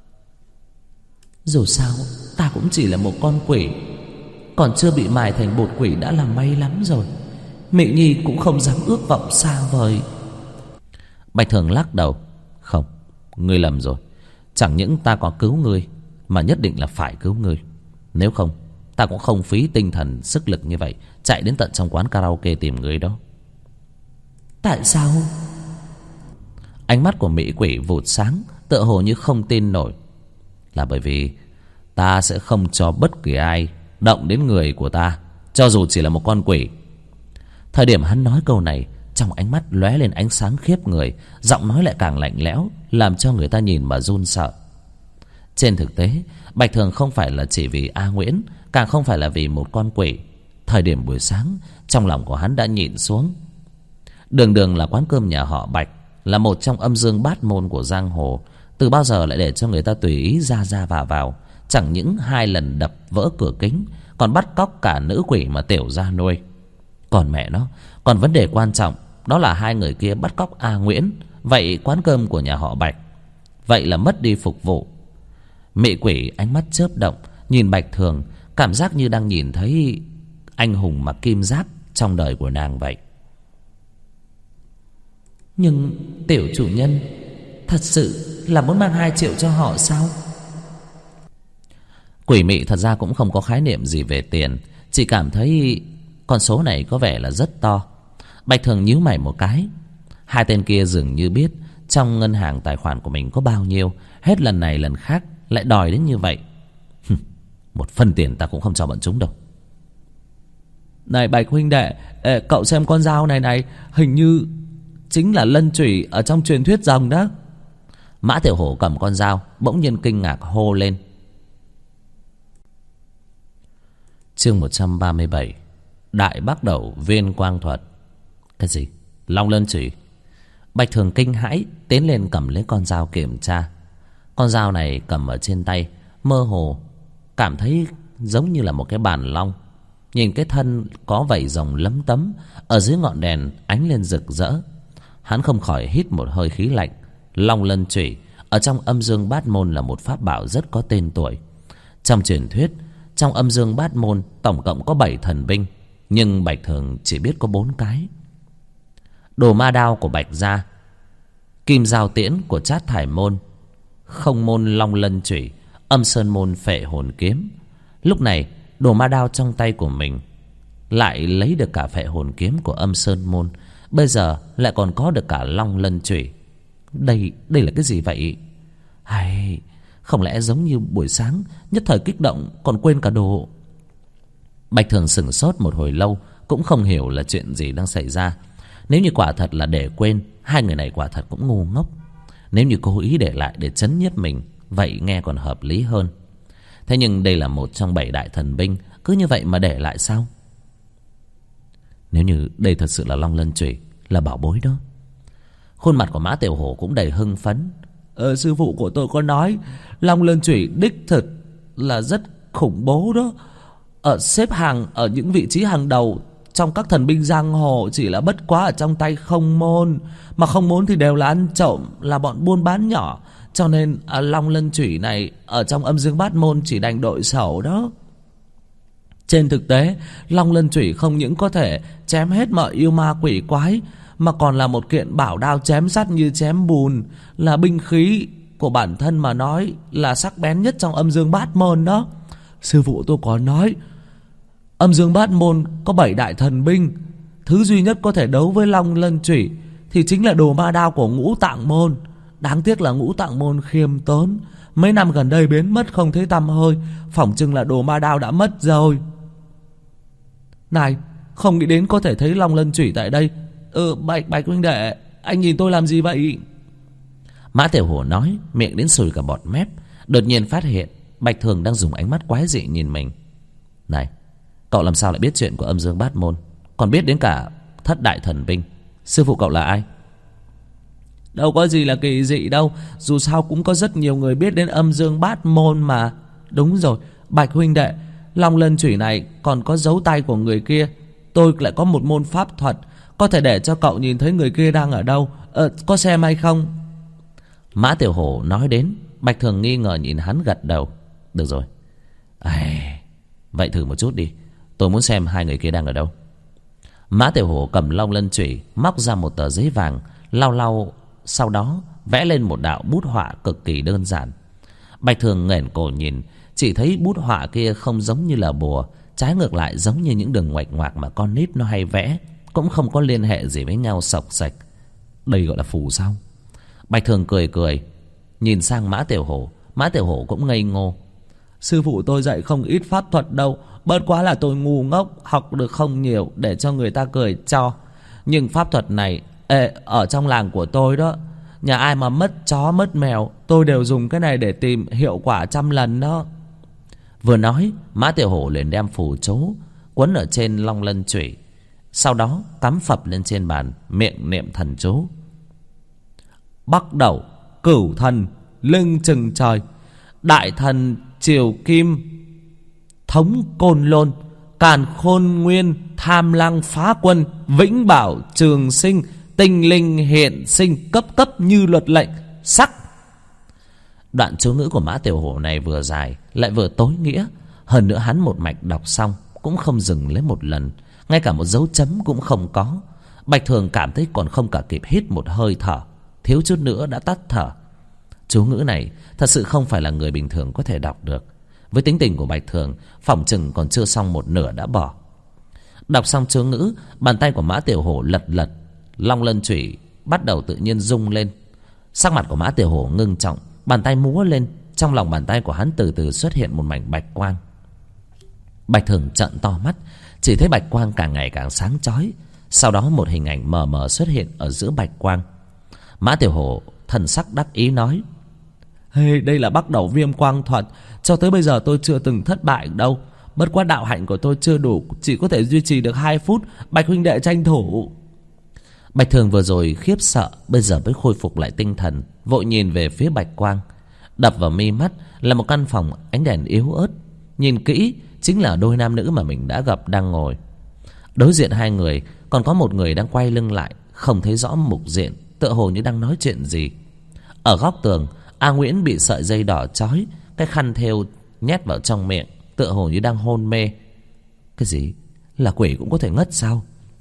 S1: Dù sao ta cũng chỉ là một con quỷ, còn chưa bị mài thành bột quỷ đã là may lắm rồi. Mị nhi cũng không dám ước vọng xa vời. Bạch Thường lắc đầu. Không, ngươi lầm rồi. Chẳng những ta có cứu ngươi, mà nhất định là phải cứu ngươi. Nếu không, ta cũng không phí tinh thần sức lực như vậy chạy đến tận trong quán karaoke tìm người đó.
S2: Tại sao?
S1: Ánh mắt của mỹ quỷ vụt sáng, tựa hồ như không tin nổi. Là bởi vì ta sẽ không cho bất kỳ ai động đến người của ta, cho dù chỉ là một con quỷ. Thời điểm hắn nói câu này, trong ánh mắt lóe lên ánh sáng khiếp người, giọng nói lại càng lạnh lẽo, làm cho người ta nhìn mà run sợ. Trên thực tế, Bạch Thường không phải là chỉ vì A Nguyễn, càng không phải là vì một con quỷ. Thời điểm buổi sáng, trong lòng của hắn đã nhịn xuống. Đường đường là quán cơm nhà họ Bạch, là một trong âm dương bát môn của giang hồ, từ bao giờ lại để cho người ta tùy ý ra ra vào. Chẳng những 2 lần đập vỡ cửa kính, còn bắt cóc cả nữ quỷ mà tiểu ra nuôi. Còn mẹ nó, còn vấn đề quan trọng, đó là 2 người kia bắt cóc A Nguyễn. Vậy quán cơm của nhà họ Bạch, vậy là mất đi phục vụ. Mị quỷ ánh mắt chớp động, nhìn Bạch Thường, cảm giác như đang nhìn thấy anh hùng mặc kim giáp trong đời của nàng vậy.
S2: Nhưng tiểu chủ nhân thật sự là muốn mang 2 triệu cho họ sao?
S1: Quỷ mị thật ra cũng không có khái niệm gì về tiền, chỉ cảm thấy con số này có vẻ là rất to. Bạch Thường nhíu mày một cái. 2 tên kia dường như biết trong ngân hàng tài khoản của mình có bao nhiêu, hết lần này lần khác lại đòi đến như vậy. Một phân tiền ta cũng không cho bọn chúng đâu.
S2: Này Bạch huynh đệ, cậu xem con dao này, hình như chính là lân chủy ở trong truyền thuyết rồng đó.
S1: Mã Tiểu Hổ cầm con dao, bỗng nhiên kinh ngạc hô lên. Chương 137. Đại Bắc Đầu Viên Quang Thuật. Cái gì? Long lân chủy? Bạch Thường kinh hãi tiến lên cầm lấy con dao kiểm tra. Con dao này cầm ở trên tay, mơ hồ cảm thấy giống như là một cái bàn long. Nhìn cái thân có vảy rồng lấm tấm, ở dưới ngọn đèn ánh lên rực rỡ. Hắn không khỏi hít một hơi khí lạnh. Long lân chủy ở trong âm dương bát môn là một pháp bảo rất có tên tuổi. Trong truyền thuyết, trong âm dương bát môn tổng cộng có 7 thần binh, nhưng Bạch Thường chỉ biết có 4 cái. Đồ ma đao của Bạch gia, kim giao tiễn của Trát Thải môn, không môn long lân chủy, âm sơn môn phệ hồn kiếm. Lúc này đồ ma đao trong tay của mình lại lấy được cả phệ hồn kiếm của âm sơn môn, bây giờ lại còn có được cả long lân chủy. Đây là cái gì vậy? Hay không lẽ giống như buổi sáng nhất thời kích động còn quên cả đồ? Bạch Thường sửng sốt một hồi lâu, cũng không hiểu là chuyện gì đang xảy ra. Nếu như quả thật là để quên, 2 người này quả thật cũng ngu ngốc. Nếu như cố ý để lại để trấn nhiếp mình, vậy nghe còn hợp lý hơn. Thế nhưng đây là một trong 7 đại thần binh, cứ như vậy mà để lại sao? Nếu như đây thật sự là long lân chủy, là bảo bối đó. Khuôn mặt của Mã Tiểu Hổ cũng đầy hưng phấn.
S2: Sư phụ của tôi có nói long lân chủy đích thực là rất khủng bố đó, xếp hàng ở những vị trí hàng đầu trong các thần binh giang hồ, chỉ là bất quá ở trong tay không môn. Mà không môn thì đều là ăn trộm, là bọn buôn bán nhỏ. Cho nên long lân chủy này ở trong âm dương bát môn chỉ đành đội sẩu đó. Trên thực tế, long lân chủy không những có thể chém hết mọi yêu ma quỷ quái, mà còn là một kiện bảo đao chém sắt như chém bùn, là binh khí của bản thân mà nói là sắc bén nhất trong âm dương bát môn đó. Sư phụ tôi có nói âm dương bát môn có 7 đại thần binh, thứ duy nhất có thể đấu với long lân chủy thì chính là đồ ma đao của Ngũ Tạng môn. Đáng tiếc là Ngũ Tạng môn khiêm tốn, mấy năm gần đây biến mất không thấy tăm hơi, phỏng chừng là đồ ma đao đã mất rồi. Này, không nghĩ đến có thể thấy long lân chủy tại đây. Bạch huynh đệ, anh nhìn tôi làm gì vậy?
S1: Mã Tiểu Hổ nói, miệng đến sùi cả bọt mép. Đột nhiên phát hiện Bạch Thường đang dùng ánh mắt quái dị nhìn mình. Này, cậu làm sao lại biết chuyện của âm dương bát môn, còn biết đến cả thất đại thần binh? Sư phụ cậu là ai?
S2: Đâu có gì là kỳ dị đâu, dù sao cũng có rất nhiều người biết đến âm dương bát môn mà. Đúng rồi, Bạch huynh đệ, long lân chủy này còn có dấu tay của người kia. Tôi lại có một môn pháp thuật, có thể để cho cậu nhìn thấy người kia đang ở đâu. Có xem hay không?
S1: Mã Tiểu Hổ nói đến. Bạch Thường nghi ngờ nhìn hắn gật đầu. Được rồi, vậy thử một chút đi, tôi muốn xem 2 người kia đang ở đâu. Mã Tiểu Hổ cầm long lân chủy, móc ra một tờ giấy vàng, lau lau, sau đó vẽ lên một đạo bút họa cực kỳ đơn giản. Bạch Thường nghển cổ nhìn, chỉ thấy bút họa kia không giống như là bùa, trái ngược lại giống như những đường ngoạch ngoạc mà con nít nó hay vẽ, cũng không có liên hệ gì với nhau sộc sạch. Đây gọi là phù sao? Bạch Thường cười cười, nhìn sang Mã Tiểu Hổ. Mã Tiểu Hổ cũng ngây ngô. Sư phụ tôi dạy không ít pháp thuật đâu, bớt quá là tôi ngu ngốc, học được không nhiều để cho người ta cười cho. Nhưng pháp thuật này ở trong làng của tôi đó, nhà ai mà mất chó mất mèo, tôi đều dùng cái này để tìm, hiệu quả 100 lần đó. Vừa nói, Mã Tiểu Hổ liền đem phù chú quấn ở trên long lân chủy, sau đó cắm phập lên trên bàn, miệng niệm thần chú. Bắc đầu cửu thần lưng chừng trời, đại thần triều kim thống côn lôn, càn khôn nguyên tham lăng phá quân, vĩnh bảo trường sinh, tinh linh hiện sinh, cấp cấp như luật lệnh sắc. Đoạn chú ngữ của Mã Tiểu Hổ này vừa dài lại vừa tối nghĩa. Hơn nữa hắn một mạch đọc xong cũng không dừng lấy một lần, ngay cả một dấu chấm cũng không có. Bạch Thường cảm thấy còn không cả kịp hít một hơi thở, thiếu chút nữa đã tắt thở. Chú ngữ này thật sự không phải là người bình thường có thể đọc được. Với tính tình của Bạch Thường, phỏng chừng còn chưa xong một nửa đã bỏ. Đọc xong chú ngữ, bàn tay của Mã Tiểu Hổ lật lật, long lân chủy bắt đầu tự nhiên rung lên. Sắc mặt của Mã Tiểu Hổ ngưng trọng, bàn tay múa lên, trong lòng bàn tay của hắn từ từ xuất hiện một mảnh bạch quang. Bạch Thường trợn to mắt, chỉ thấy bạch quang càng ngày càng sáng chói. Sau đó một hình ảnh mờ mờ xuất hiện ở giữa bạch quang. Mã Tiểu Hổ thần sắc đắc ý nói: Hey, đây là Bắc đầu viêm quang thuật, cho tới bây giờ tôi chưa từng thất bại đâu. Bất quá đạo hạnh của tôi chưa đủ, chỉ có thể duy trì được 2 phút. Bạch huynh đệ tranh thủ. Bạch Thường vừa rồi khiếp sợ, bây giờ mới khôi phục lại tinh thần, vội nhìn về phía bạch quang. Đập vào mi mắt là một căn phòng ánh đèn yếu ớt. Nhìn kỹ chính là đôi nam nữ mà mình đã gặp đang ngồi. Đối diện hai người còn có một người đang quay lưng lại, không thấy rõ mục diện, tựa hồ như đang nói chuyện gì. Ở góc tường, A Nguyễn bị sợi dây đỏ trói, cái khăn thêu nhét vào trong miệng, tựa hồ như đang hôn mê. Cái gì? Là quỷ cũng có thể ngất sao?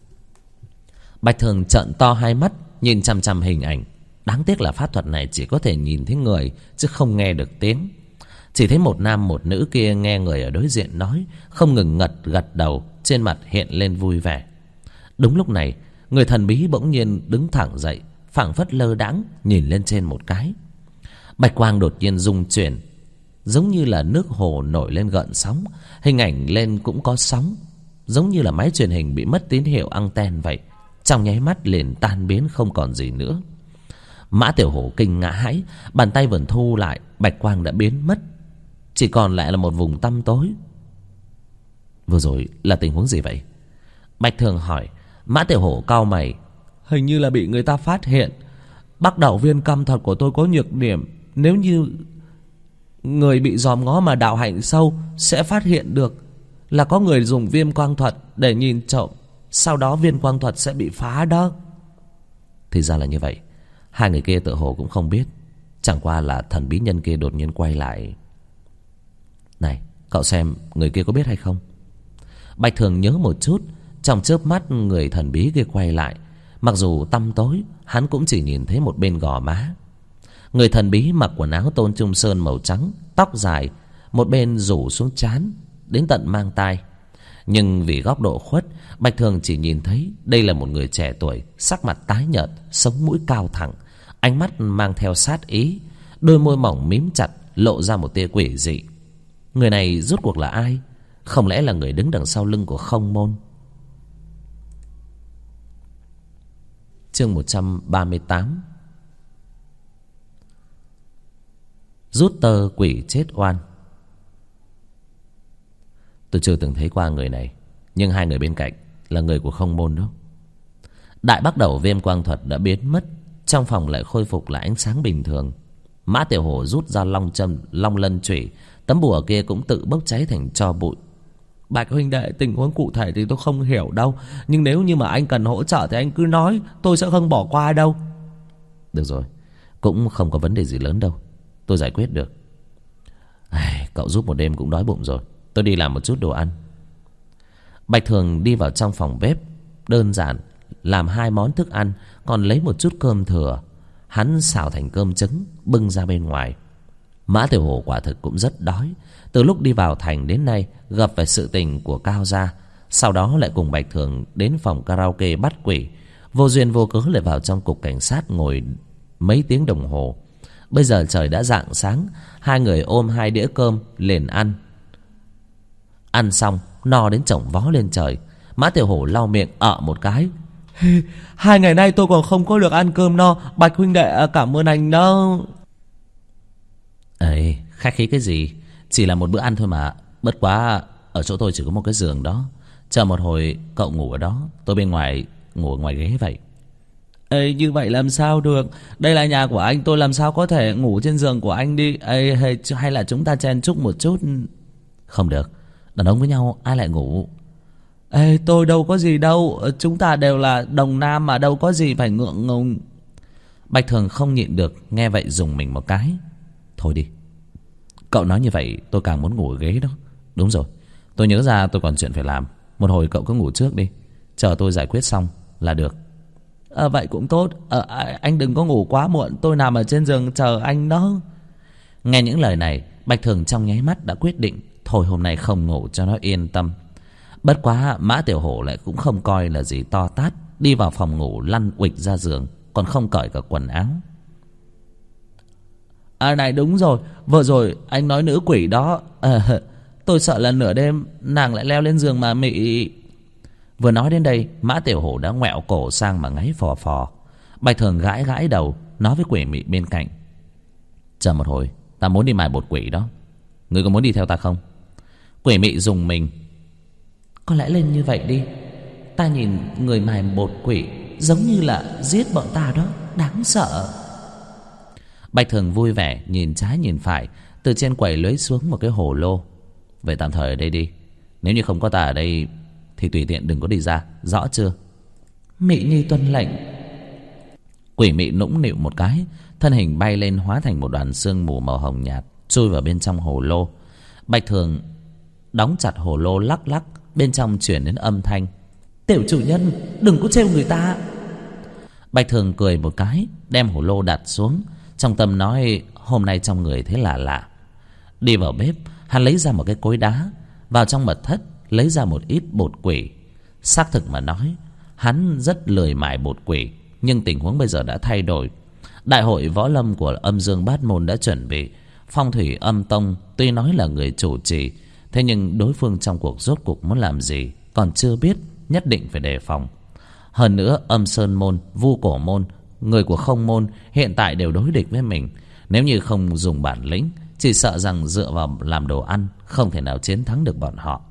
S1: Bạch Thường trợn to hai mắt, nhìn chằm chằm hình ảnh. Đáng tiếc là pháp thuật này chỉ có thể nhìn thấy người, chứ không nghe được tiếng. Chỉ thấy một nam một nữ kia nghe người ở đối diện nói, không ngừng gật đầu, trên mặt hiện lên vui vẻ. Đúng lúc này, người thần bí bỗng nhiên đứng thẳng dậy, phảng phất lơ đãng nhìn lên trên một cái. Bạch quang đột nhiên rung chuyển, giống như là nước hồ nổi lên gợn sóng. Hình ảnh lên cũng có sóng, giống như là máy truyền hình bị mất tín hiệu anten vậy. Trong nháy mắt liền tan biến không còn gì nữa. Mã Tiểu Hổ kinh ngã hãi, bàn tay vẫn thu lại, bạch quang đã biến mất, chỉ còn lại là một vùng tăm tối. Vừa rồi là tình huống gì vậy? Bạch Thường hỏi. Mã Tiểu Hổ cau mày. Hình như là bị người ta phát hiện. Bắc đạo viên căm thuật của tôi có nhược điểm, nếu như người bị dòm ngó mà đạo hạnh sâu sẽ phát hiện được là có người dùng viêm quang thuật để nhìn trộm, sau đó viên quang thuật sẽ bị phá đó. Thì ra là như vậy. Hai người kia tự hồ cũng không biết, chẳng qua là thần bí nhân kia đột nhiên quay lại. Này, cậu xem người kia có biết hay không? Bạch Thường nhớ một chút. Trong chớp mắt người thần bí kia quay lại, mặc dù tăm tối, hắn cũng chỉ nhìn thấy một bên gò má. Người thần bí mặc quần áo tôn trung sơn màu trắng, tóc dài, một bên rủ xuống trán đến tận mang tai. Nhưng vì góc độ khuất, Bạch Thường chỉ nhìn thấy đây là một người trẻ tuổi, sắc mặt tái nhợt, sống mũi cao thẳng, ánh mắt mang theo sát ý, đôi môi mỏng mím chặt, lộ ra một tia quỷ dị. Người này rốt cuộc là ai? Không lẽ là người đứng đằng sau lưng của Không Môn? Chương 138. Rút tơ quỷ chết oan. Tôi chưa từng thấy qua người này, nhưng hai người bên cạnh là người của Không Môn đó. Đại Bắc đầu viêm quang thuật đã biến mất, trong phòng lại khôi phục lại ánh sáng bình thường. Mã Tiểu Hổ rút ra long lân chủy, tấm bùa kia cũng tự bốc cháy thành tro bụi. Bạch huynh đệ, tình huống cụ thể thì tôi không hiểu đâu, nhưng nếu như mà anh cần hỗ trợ thì anh cứ nói, tôi sẽ không bỏ qua đâu. Được rồi, cũng không có vấn đề gì lớn đâu, tôi giải quyết được. Cậu giúp một đêm cũng đói bụng rồi, tôi đi làm một chút đồ ăn. Bạch Thường đi vào trong phòng bếp, đơn giản làm 2 món thức ăn, còn lấy một chút cơm thừa. Hắn xào thành cơm trứng bưng ra bên ngoài. Mã Tiểu Hổ quả thực cũng rất đói. Từ lúc đi vào thành đến nay gặp phải sự tình của Cao gia, sau đó lại cùng Bạch Thường đến phòng karaoke bắt quỷ, vô duyên vô cớ lại vào trong cục cảnh sát ngồi mấy tiếng đồng hồ. Bây giờ trời đã rạng sáng, hai người ôm hai đĩa cơm liền ăn. Ăn xong no đến chổng vó lên trời. Mã Tiểu Hổ lau miệng một cái. Hai ngày nay tôi còn không có được ăn cơm no. Bạch huynh đệ cảm ơn anh đó. Ê, khách khí cái gì, chỉ là một bữa ăn thôi mà. Bất quá ở chỗ tôi chỉ có một cái giường đó. Chờ một hồi cậu ngủ ở đó, tôi bên ngoài ngủ ở ngoài ghế vậy. Ê, như vậy làm sao được? Đây là nhà của anh, tôi làm sao có thể ngủ trên giường của anh đi. Ê, hay là chúng ta chen chúc một chút? Không được, đàn ông với nhau ai lại ngủ? Ê, tôi đâu có gì đâu, chúng ta đều là đồng nam mà, đâu có gì phải ngượng ngùng. Bạch Thường không nhịn được, nghe vậy dùng mình một cái. Thôi đi, cậu nói như vậy tôi càng muốn ngủ ở ghế đó. Đúng rồi, tôi nhớ ra tôi còn chuyện phải làm. Một hồi cậu cứ ngủ trước đi, chờ tôi giải quyết xong là được. Vậy cũng tốt. Anh đừng có ngủ quá muộn, tôi nằm ở trên giường chờ anh đó. Nghe những lời này, Bạch Thường trong nháy mắt đã quyết định thôi hôm nay không ngủ cho nó yên tâm. Bất quá Mã Tiểu Hổ lại cũng không coi là gì to tát, đi vào phòng ngủ lăn uịch ra giường, còn không cởi cả quần áo. Này đúng rồi, vừa rồi anh nói nữ quỷ đó. Tôi sợ là nửa đêm nàng lại leo lên giường mà mị. Vừa nói đến đây, Mã Tiểu Hổ đã ngoẹo cổ sang mà ngáy phò phò. Bạch Thường gãi gãi đầu, nói với quỷ mị bên cạnh. Chờ một hồi, ta muốn đi mài bột quỷ đó. Ngươi có muốn đi theo ta không? Quỷ mị dùng mình. Có lẽ lên như vậy đi. Ta nhìn người mài bột quỷ giống như là giết bọn ta đó, đáng sợ. Bạch Thường vui vẻ nhìn trái nhìn phải, từ trên quầy lấy xuống một cái hồ lô. Vậy tạm thời ở đây đi, nếu như không có ta ở đây thì tùy tiện đừng có đi ra, rõ chưa? Mị nhi tuân lệnh. Quỷ mị nũng nịu một cái, thân hình bay lên hóa thành một đoàn sương mù màu hồng nhạt, chui vào bên trong hồ lô. Bạch Thường đóng chặt hồ lô, lắc lắc, bên trong chuyển đến âm thanh. Tiểu chủ nhân, đừng có trêu người ta. Bạch Thường cười một cái, đem hồ lô đặt xuống, trong tâm nói hôm nay trong người thế là lạ. Đi vào bếp, hắn lấy ra một cái cối đá, vào trong mật thất lấy ra một ít bột quỷ. Xác thực mà nói, hắn rất lười mài bột quỷ, nhưng tình huống bây giờ đã thay đổi. Đại hội võ lâm của Âm Dương Bát Môn đã chuẩn bị. Phong Thủy Âm Tông tuy nói là người chủ trì, thế nhưng đối phương trong cuộc rốt cuộc muốn làm gì còn chưa biết, nhất định phải đề phòng. Hơn nữa Âm Sơn Môn, Vu Cổ Môn, người của Không Môn hiện tại đều đối địch với mình. Nếu như không dùng bản lĩnh, chỉ sợ rằng dựa vào làm đồ ăn không thể nào chiến thắng được bọn họ.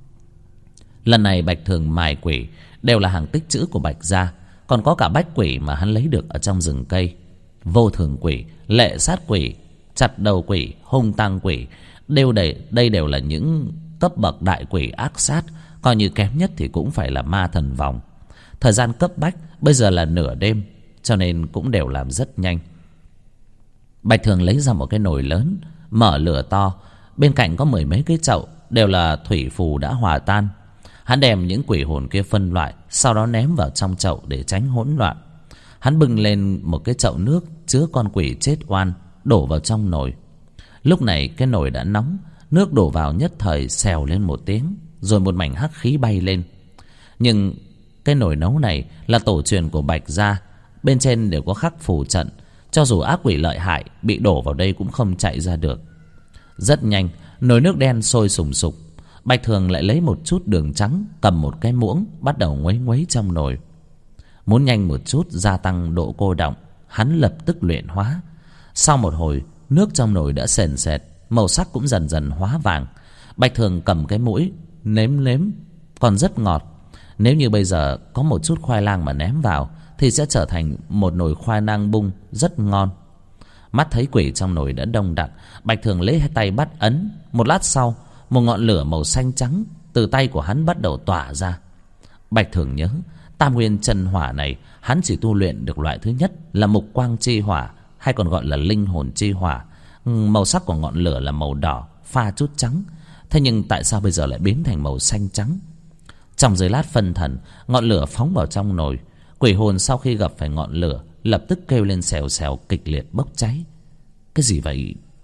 S1: Lần này Bạch Thường mài quỷ đều là hàng tích trữ của Bạch gia, còn có cả bách quỷ mà hắn lấy được ở trong rừng cây. Vô thường quỷ, lệ sát quỷ, chặt đầu quỷ, hung tăng quỷ, đây đều là những cấp bậc đại quỷ ác sát, coi như kém nhất thì cũng phải là ma thần vòng. Thời gian cấp bách bây giờ là nửa đêm, cho nên cũng đều làm rất nhanh. Bạch Thường lấy ra một cái nồi lớn, mở lửa to, bên cạnh có mười mấy cái chậu, đều là thủy phù đã hòa tan. Hắn đem những quỷ hồn kia phân loại, sau đó ném vào trong chậu để tránh hỗn loạn. Hắn bưng lên một cái chậu nước chứa con quỷ chết oan, đổ vào trong nồi. Lúc này cái nồi đã nóng, nước đổ vào nhất thời xèo lên một tiếng, rồi một mảnh hắc khí bay lên. Nhưng cái nồi nấu này là tổ truyền của Bạch gia, bên trên đều có khắc phù trận, cho dù ác quỷ lợi hại bị đổ vào đây cũng không chạy ra được. Rất nhanh, nồi nước đen sôi sùng sục. Bạch Thường lại lấy một chút đường trắng, cầm một cái muỗng bắt đầu nguấy nguấy trong nồi. Muốn nhanh một chút gia tăng độ cô đọng, hắn lập tức luyện hóa. Sau một hồi, nước trong nồi đã sền sệt, màu sắc cũng dần dần hóa vàng. Bạch Thường cầm cái muỗng nếm nếm, còn rất ngọt. Nếu như bây giờ có một chút khoai lang mà ném vào thì sẽ trở thành một nồi khoai lang bung rất ngon. Mắt thấy quỷ trong nồi đã đông đặc, Bạch Thường lấy hai tay bắt ấn. Một lát sau, một ngọn lửa màu xanh trắng từ tay của hắn bắt đầu tỏa ra. Bạch Thường nhớ, Tam Nguyên Chân Hỏa này hắn chỉ tu luyện được loại thứ nhất là Mục Quang Chi Hỏa, hay còn gọi là Linh Hồn Chi Hỏa. Màu sắc của ngọn lửa là màu đỏ pha chút trắng, thế nhưng tại sao bây giờ lại biến thành màu xanh trắng? Trong giây lát phân thần, ngọn lửa phóng vào trong nồi. Quỷ hồn sau khi gặp phải ngọn lửa lập tức kêu lên xèo xèo, kịch liệt bốc cháy. Cái gì vậy?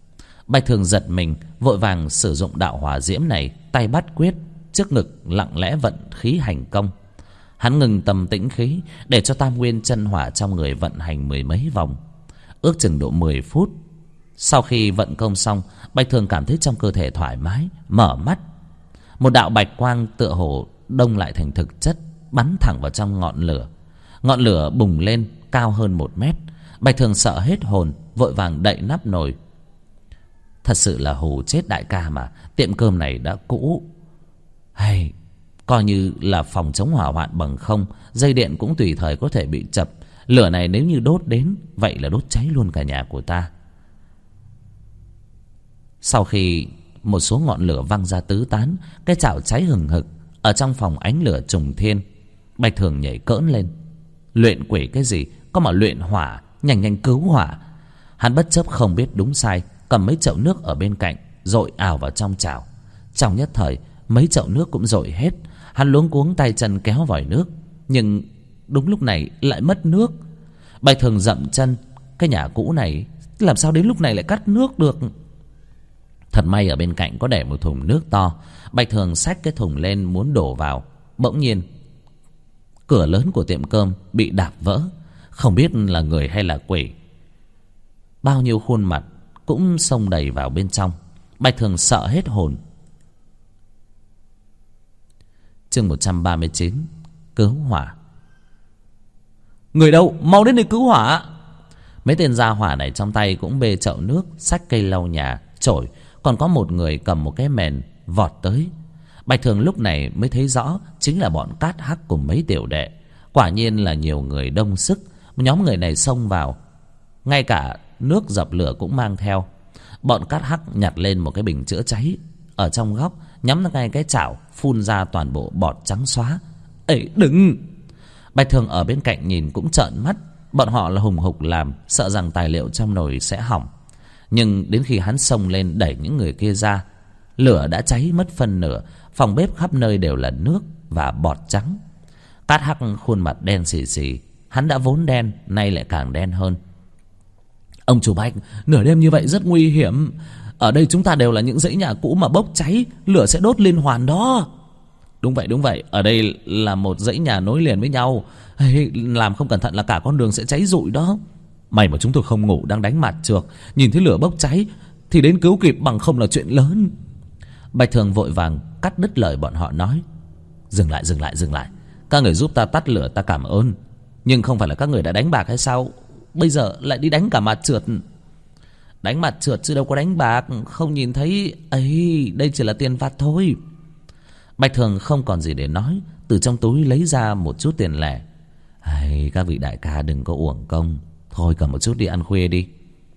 S1: Bạch Thường giật mình, vội vàng sử dụng đạo hỏa diễm này, tay bắt quyết, trước ngực lặng lẽ vận khí hành công. Hắn ngừng tâm tĩnh khí, để cho tam nguyên chân hỏa trong người vận hành mười mấy vòng, ước chừng độ 10 phút. Sau khi vận công xong, Bạch Thường cảm thấy trong cơ thể thoải mái, mở mắt. Một đạo bạch quang tựa hồ đông lại thành thực chất, bắn thẳng vào trong ngọn lửa. Ngọn lửa bùng lên cao hơn 1 mét. Bạch Thường sợ hết hồn, vội vàng đậy nắp nồi. Thật sự là hù chết đại ca mà. Tiệm cơm này đã cũ, hay coi như là phòng chống hỏa hoạn bằng không, dây điện cũng tùy thời có thể bị chập. Lửa này nếu như đốt đến, vậy là đốt cháy luôn cả nhà của ta. Sau khi một số ngọn lửa văng ra tứ tán, cái chảo cháy hừng hực. Ở trong phòng ánh lửa trùng thiên, Bạch Thường nhảy cỡn lên. Luyện quỷ cái gì, có mà luyện hỏa, nhanh nhanh cứu hỏa. Hắn bất chấp không biết đúng sai, cầm mấy chậu nước ở bên cạnh dội ào vào trong chảo. Trong nhất thời mấy chậu nước cũng dội hết. Hắn luống cuống tay chân kéo vòi nước, nhưng đúng lúc này lại mất nước. Bạch Thường dậm chân, cái nhà cũ này làm sao đến lúc này lại cắt nước được. Thật may ở bên cạnh có để một thùng nước to. Bạch Thường xách cái thùng lên muốn đổ vào, bỗng nhiên cửa lớn của tiệm cơm bị đạp vỡ. Không biết là người hay là quỷ, bao nhiêu khuôn mặt cũng xông đầy vào bên trong. Bạch Thường sợ hết hồn. Chương 139, cứu hỏa. Người đâu, mau đến đây cứu hỏa. Mấy tên gia hỏa này trong tay cũng bê chậu nước, xách cây lau nhà, chổi, còn có một người cầm một cái mền vọt tới. Bạch Thường lúc này mới thấy rõ chính là bọn Cát Hắc cùng mấy tiểu đệ. Quả nhiên là nhiều người đông sức. Một nhóm người này xông vào, ngay cả nước dập lửa cũng mang theo. Bọn Cát Hắc nhặt lên một cái bình chữa cháy ở trong góc, nhắm ngay cái chảo, phun ra toàn bộ bọt trắng xóa. Ấy đừng! Bạch Thường ở bên cạnh nhìn cũng trợn mắt. Bọn họ là hùng hục làm, sợ rằng tài liệu trong nồi sẽ hỏng. Nhưng đến khi hắn xông lên đẩy những người kia ra, lửa đã cháy mất phân nửa. Phòng bếp khắp nơi đều là nước và bọt trắng. Cát Hắc khuôn mặt đen xì xì. Hắn đã vốn đen, nay lại càng đen hơn. Ông chủ Bạch, nửa đêm như vậy rất nguy hiểm. Ở đây chúng ta đều là những dãy nhà cũ mà bốc cháy, lửa sẽ đốt liên hoàn đó. Đúng vậy, đúng vậy. Ở đây là một dãy nhà nối liền với nhau. Làm không cẩn thận là cả con đường sẽ cháy rụi đó. May mà chúng tôi không ngủ, đang đánh mặt trược, nhìn thấy lửa bốc cháy thì đến cứu kịp, bằng không là chuyện lớn. Bạch Thường vội vàng cắt đứt lời bọn họ nói. Dừng lại, dừng lại, dừng lại. Các người giúp ta tắt lửa ta cảm ơn, nhưng không phải là các người đã đánh bạc hay sao? Bây giờ lại đi đánh cả mặt trượt. Đánh mặt trượt chứ đâu có đánh bạc. Không nhìn thấy ấy, đây chỉ là tiền phạt thôi. Bạch Thường không còn gì để nói, từ trong túi lấy ra một chút tiền lẻ. Các vị đại ca đừng có uổng công, thôi cầm một chút đi ăn khuya đi.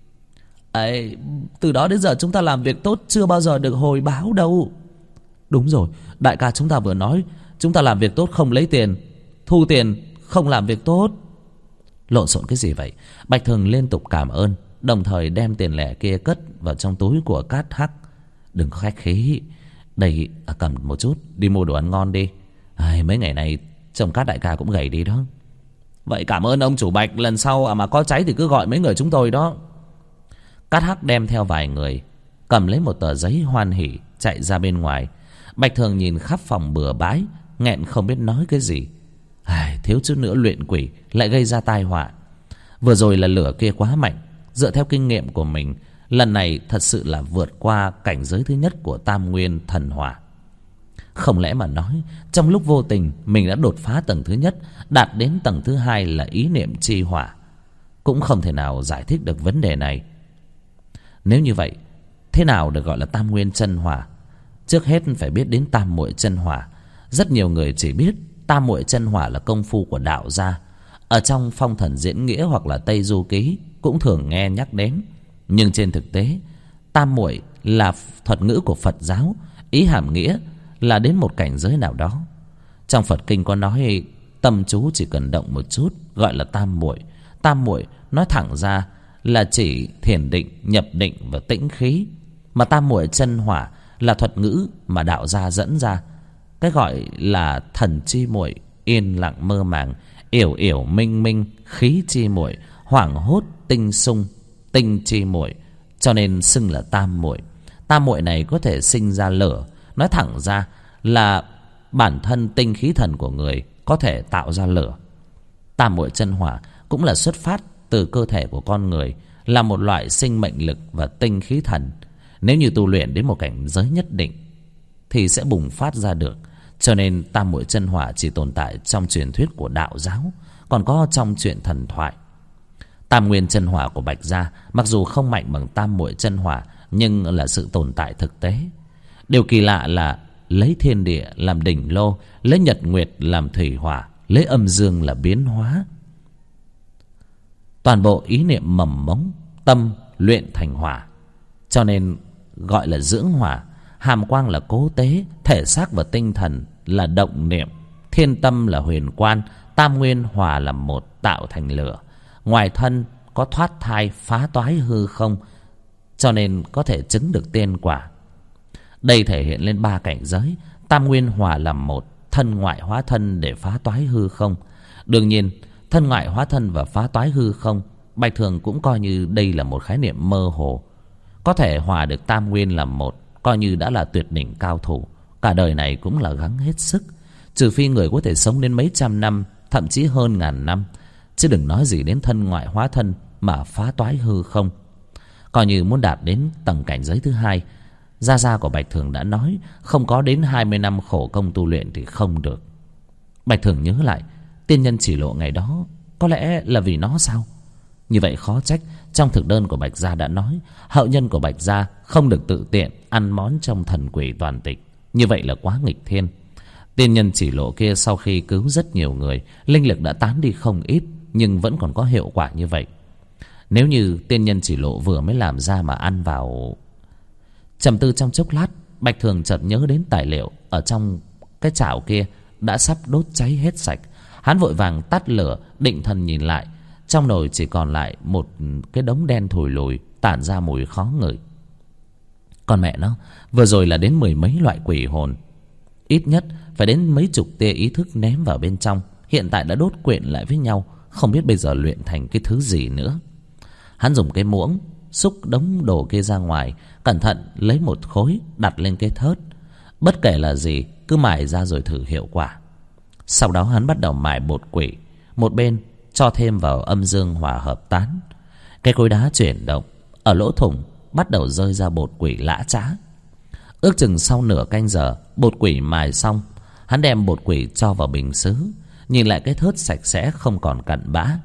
S1: Từ đó đến giờ chúng ta làm việc tốt chưa bao giờ được hồi báo đâu. Đúng rồi, đại ca chúng ta vừa nói chúng ta làm việc tốt không lấy tiền, thu tiền không làm việc tốt. Lộn xộn cái gì vậy? Bạch Thường liên tục cảm ơn, đồng thời đem tiền lẻ kia cất vào trong túi của Cát Hắc. Đừng có khách khí. Đây, cầm một chút đi mua đồ ăn ngon đi. Mấy ngày này trông Cát đại ca cũng gầy đi đó. Vậy cảm ơn ông chủ Bạch, lần sau mà có cháy thì cứ gọi mấy người chúng tôi đó. Cát Hắc đem theo vài người, cầm lấy một tờ giấy hoan hỉ chạy ra bên ngoài. Bạch Thường nhìn khắp phòng bừa bãi, nghẹn không biết nói cái gì. Thiếu chút nữa luyện quỷ lại gây ra tai họa. Vừa rồi là lửa kia quá mạnh. Dựa theo kinh nghiệm của mình, lần này thật sự là vượt qua cảnh giới thứ nhất của Tam Nguyên Thần Hỏa. Không lẽ mà nói trong lúc vô tình mình đã đột phá tầng thứ nhất, đạt đến tầng thứ hai là ý niệm chi hỏa? Cũng không thể nào giải thích được vấn đề này. Nếu như vậy, thế nào được gọi là Tam Nguyên chân hỏa? Trước hết phải biết đến Tam Muội chân hỏa. Rất nhiều người chỉ biết Tam Muội chân hỏa là công phu của đạo gia. Ở trong Phong Thần Diễn Nghĩa hoặc là Tây Du Ký cũng thường nghe nhắc đến. Nhưng trên thực tế, Tam Muội là thuật ngữ của Phật giáo, ý hàm nghĩa là đến một cảnh giới nào đó. Trong Phật kinh có nói tâm chú chỉ cần động một chút gọi là tam muội. Tam muội nói thẳng ra là chỉ thiền định, nhập định và tĩnh khí. Mà tam muội chân hỏa là thuật ngữ mà đạo gia dẫn ra. Cái gọi là thần chi muội, yên lặng mơ màng, yểu yểu minh minh, khí chi muội, hoảng hốt tinh sung, tinh chi muội, cho nên xưng là tam muội. Tam muội này có thể sinh ra lửa. Nói thẳng ra là bản thân tinh khí thần của người có thể tạo ra lửa. Tam muội chân hỏa cũng là xuất phát từ cơ thể của con người, là một loại sinh mệnh lực và tinh khí thần. Nếu như tu luyện đến một cảnh giới nhất định thì sẽ bùng phát ra được. Cho nên tam muội chân hỏa chỉ tồn tại trong truyền thuyết của đạo giáo, còn có trong truyện thần thoại. Tam nguyên chân hỏa của Bạch gia mặc dù không mạnh bằng tam muội chân hỏa, nhưng là sự tồn tại thực tế. Điều kỳ lạ là lấy thiên địa làm đỉnh lô, lấy nhật nguyệt làm thủy hỏa, lấy âm dương là biến hóa. Toàn bộ ý niệm mầm mống tâm luyện thành hỏa, cho nên gọi là dưỡng hỏa. Hàm quang là cố tế, thể xác và tinh thần là động niệm, thiên tâm là huyền quan, tam nguyên hòa làm một tạo thành lửa. Ngoài thân có thoát thai phá toái hư không, cho nên có thể chứng được tiên quả. Đây thể hiện lên 3 cảnh giới. Tam nguyên hòa làm một, thân ngoại hóa thân để phá toái hư không. Đương nhiên thân ngoại hóa thân và phá toái hư không, Bạch Thường cũng coi như đây là một khái niệm mơ hồ. Có thể hòa được tam nguyên làm một, coi như đã là tuyệt đỉnh cao thủ. Cả đời này cũng là gắng hết sức, trừ phi người có thể sống đến mấy trăm năm, thậm chí hơn ngàn năm, chứ đừng nói gì đến thân ngoại hóa thân mà phá toái hư không. Coi như muốn đạt đến tầng cảnh giới thứ 2, gia gia của Bạch Thường đã nói không có đến 20 năm khổ công tu luyện thì không được. Bạch Thường nhớ lại tiên nhân chỉ lộ ngày đó, có lẽ là vì nó sao? Như vậy khó trách trong thực đơn của Bạch gia đã nói hậu nhân của Bạch gia không được tự tiện ăn món trong thần quỷ toàn tịch. Như vậy là quá nghịch thiên. Tiên nhân chỉ lộ kia sau khi cứu rất nhiều người, linh lực đã tán đi không ít, nhưng vẫn còn có hiệu quả như vậy. Nếu như tiên nhân chỉ lộ vừa mới làm ra mà ăn vào... Trầm tư trong chốc lát, Bạch Thường chợt nhớ đến tài liệu ở trong cái chảo kia đã sắp đốt cháy hết sạch. Hắn vội vàng tắt lửa, định thần nhìn lại. Trong nồi chỉ còn lại một cái đống đen thùi lùi, tản ra mùi khó ngửi. Còn mẹ nó, vừa rồi là đến 10 mấy loại quỷ hồn, ít nhất phải đến mấy chục tia ý thức ném vào bên trong. Hiện tại đã đốt quyện lại với nhau, không biết bây giờ luyện thành cái thứ gì nữa. Hắn dùng cái muỗng xúc đống đồ kia ra ngoài, cẩn thận lấy một khối đặt lên cái thớt. Bất kể là gì, cứ mài ra rồi thử hiệu quả. Sau đó hắn bắt đầu mài bột quỷ, một bên cho thêm vào âm dương hòa hợp tán. Cái khối đá chuyển động, ở lỗ thủng bắt đầu rơi ra bột quỷ lã chã. Ước chừng sau nửa canh giờ, bột quỷ mài xong, hắn đem bột quỷ cho vào bình sứ, nhìn lại cái thớt sạch sẽ không còn cặn bã.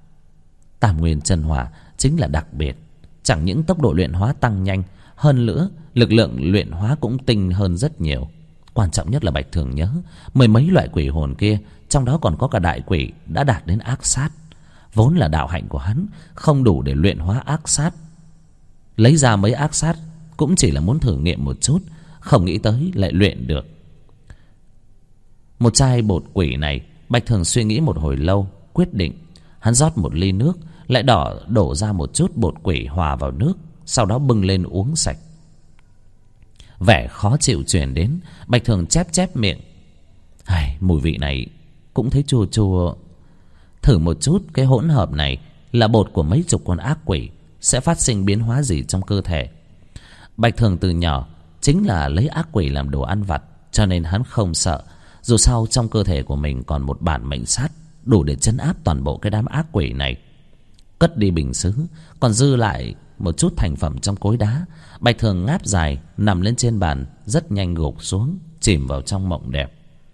S1: Tam nguyên chân hỏa chính là đặc biệt, chẳng những tốc độ luyện hóa tăng nhanh, hơn nữa lực lượng luyện hóa cũng tinh hơn rất nhiều. Quan trọng nhất là Bạch Thường nhớ 10 mấy loại quỷ hồn kia, trong đó còn có cả đại quỷ đã đạt đến ác sát. Vốn là đạo hạnh của hắn không đủ để luyện hóa ác sát, lấy ra mấy ác sát cũng chỉ là muốn thử nghiệm một chút, không nghĩ tới lại luyện được. Một chai bột quỷ này, Bạch Thường suy nghĩ một hồi lâu, quyết định. Hắn rót một ly nước, lại đổ ra một chút bột quỷ hòa vào nước, sau đó bưng lên uống sạch. Vẻ khó chịu truyền đến, Bạch Thường chép chép miệng. Mùi vị này cũng thấy chua chua. Thử một chút cái hỗn hợp này là bột của mấy chục con ác quỷ, sẽ phát sinh biến hóa gì trong cơ thể. Bạch Thường từ nhỏ chính là lấy ác quỷ làm đồ ăn vặt, cho nên hắn không sợ. Dù sao trong cơ thể của mình còn một bản mệnh sát, đủ để trấn áp toàn bộ cái đám ác quỷ này. Cất đi bình sứ, còn dư lại một chút thành phẩm trong cối đá. Bạch Thường ngáp dài, nằm lên trên bàn, rất nhanh gục xuống, chìm vào trong mộng đẹp.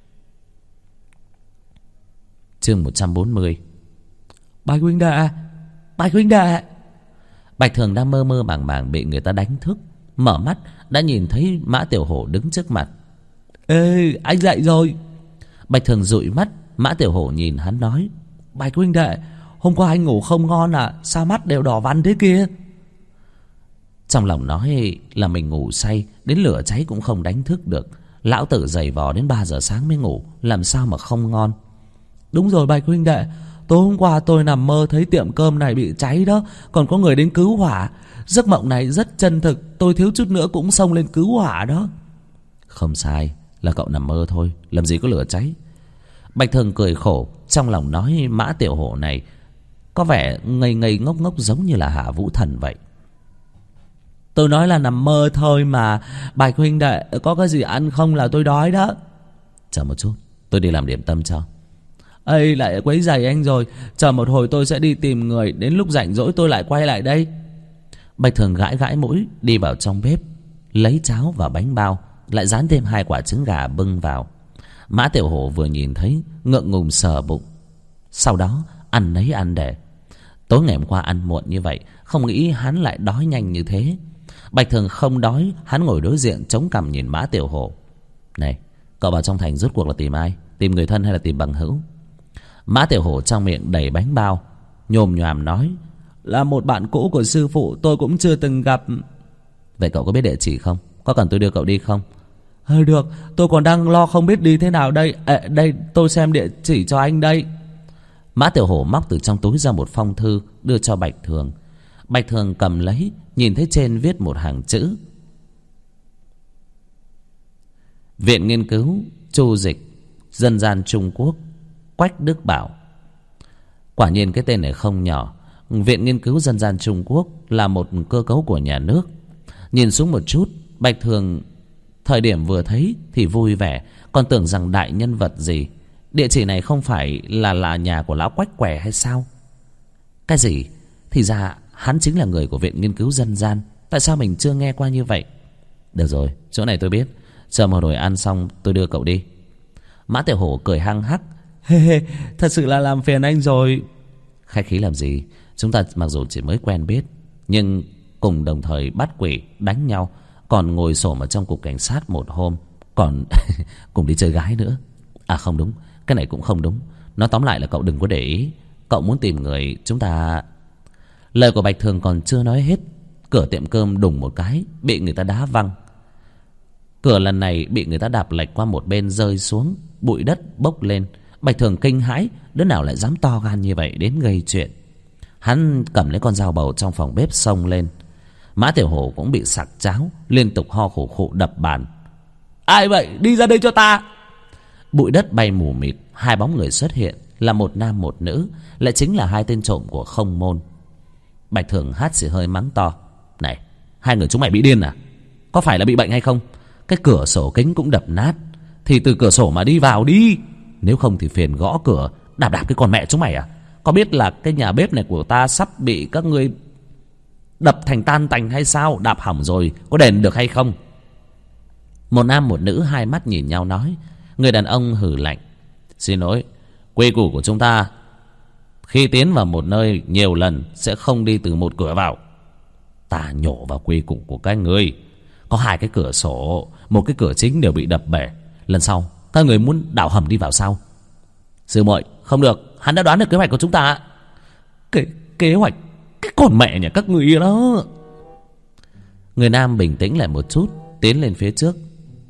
S1: Chương 140.
S2: Bạch huynh đệ, Bạch huynh đệ.
S1: Bạch Thường đang mơ mơ màng màng bị người ta đánh thức, mở mắt đã nhìn thấy Mã Tiểu Hổ đứng trước mặt.
S2: Ê, anh dậy rồi.
S1: Bạch Thường dụi mắt. Mã Tiểu Hổ nhìn hắn nói:
S2: Bạch huynh đệ, hôm qua anh ngủ không ngon à? Sao mắt đều đỏ vằn thế kia?
S1: Trong lòng nói là mình ngủ say, đến lửa cháy cũng không đánh thức được. Lão tử giày vò đến 3 giờ sáng mới ngủ, làm sao mà không ngon.
S2: Đúng rồi Bạch huynh đệ, tối hôm qua tôi nằm mơ thấy tiệm cơm này bị cháy đó, còn có người đến cứu hỏa. Giấc mộng này rất chân thực, tôi thiếu chút nữa cũng xông lên cứu hỏa đó.
S1: Không sai, là cậu nằm mơ thôi, làm gì có lửa cháy. Bạch Thường cười khổ, trong lòng nói Mã Tiểu Hổ này có vẻ ngây ngây ngốc ngốc giống như là Hạ Vũ Thần vậy.
S2: Tôi nói là nằm mơ thôi mà. Bạch huynh đệ, có cái gì ăn không là tôi đói đó.
S1: Chờ một chút, tôi đi làm điểm tâm cho.
S2: Ây, lại quấy rầy anh rồi. Chờ một hồi tôi sẽ đi tìm người. Đến lúc rảnh rỗi tôi lại quay lại đây.
S1: Bạch Thường gãi gãi mũi, đi vào trong bếp, lấy cháo và bánh bao, lại rán thêm 2 quả trứng gà bưng vào. Mã Tiểu Hổ vừa nhìn thấy ngượng ngùng sờ bụng, sau đó ăn nấy ăn để. Tối ngày hôm qua ăn muộn như vậy, không nghĩ hắn lại đói nhanh như thế. Bạch Thường không đói, hắn ngồi đối diện chống cằm nhìn Mã Tiểu Hổ. Này, cậu vào trong thành rốt cuộc là tìm ai? Tìm người thân hay là tìm bằng hữu? Mã Tiểu Hổ trong miệng đầy bánh bao, nhồm nhoàm nói:
S2: Là một bạn cũ của sư phụ, tôi cũng chưa từng gặp.
S1: Vậy cậu có biết địa chỉ không? Có cần tôi đưa cậu đi không?
S2: Được, tôi còn đang lo không biết đi thế nào đây. Đây, tôi xem địa chỉ cho anh đây.
S1: Mã Tiểu Hổ móc từ trong túi ra một phong thư, đưa cho Bạch Thường. Bạch Thường cầm lấy, nhìn thấy trên viết một hàng chữ: Viện Nghiên cứu Chu Dịch Dân gian Trung Quốc, Quách Đức Bảo. Quả nhiên cái tên này không nhỏ. Viện Nghiên cứu Dân gian Trung Quốc là một cơ cấu của nhà nước. Nhìn xuống một chút, Bạch Thường thời điểm vừa thấy thì vui vẻ, còn tưởng rằng đại nhân vật gì. Địa chỉ này không phải là nhà của lão Quách Què hay sao? Cái gì? Thì ra hắn chính là người của Viện Nghiên cứu Dân gian. Tại sao mình chưa nghe qua như vậy? Được rồi, chỗ này tôi biết. Chờ một hồi ăn xong tôi đưa cậu đi. Mã Tiểu Hổ cười hăng hắc:
S2: Thật sự là làm phiền anh rồi.
S1: Khách khí làm gì? Chúng ta mặc dù chỉ mới quen biết, nhưng cùng đồng thời bắt quỷ, đánh nhau, còn ngồi xổm ở trong cục cảnh sát một hôm, còn cùng đi chơi gái nữa. À không đúng, cái này cũng không đúng. Nói tóm lại là cậu đừng có để ý. Cậu muốn tìm người, chúng ta... Lời của Bạch Thường còn chưa nói hết, cửa tiệm cơm đùng một cái, bị người ta đá văng. Cửa lần này bị người ta đạp lệch qua một bên rơi xuống, bụi đất bốc lên. Bạch Thường kinh hãi, đứa nào lại dám to gan như vậy đến gây chuyện. Hắn cầm lấy con dao bầu trong phòng bếp xông lên. Mã Tiểu Hổ cũng bị sặc cháo, liên tục ho khổ khụ đập bàn.
S2: Ai vậy? Đi ra đây cho ta!
S1: Bụi đất bay mù mịt, 2 bóng người xuất hiện, là một nam một nữ, lại chính là 2 tên trộm của Không Môn. Bạch Thường hắt xì hơi mắng to: Này, 2 người chúng mày bị điên à? Có phải là bị bệnh hay không? Cái cửa sổ kính cũng đập nát, thì từ cửa sổ mà đi vào đi. Nếu không thì phiền gõ cửa, đạp cái con mẹ chúng mày à? Có biết là cái nhà bếp này của ta sắp bị các ngươi đập thành tan tành hay sao? Đạp hỏng rồi, có đền được hay không? Một nam một nữ 2 mắt nhìn nhau nói. Người đàn ông hừ lạnh: Xin lỗi, quy củ của chúng ta khi tiến vào một nơi nhiều lần sẽ không đi từ một cửa vào. Ta nhổ vào quy củ của các ngươi. Có 2 cái cửa sổ, một cái cửa chính đều bị đập bể. Lần sau các người muốn đào hầm đi vào sao? Sư muội, không được, hắn đã đoán được kế hoạch của chúng ta.
S2: Kế hoạch? Cái con mẹ nhà các người đó.
S1: Người nam bình tĩnh lại một chút, tiến lên phía trước.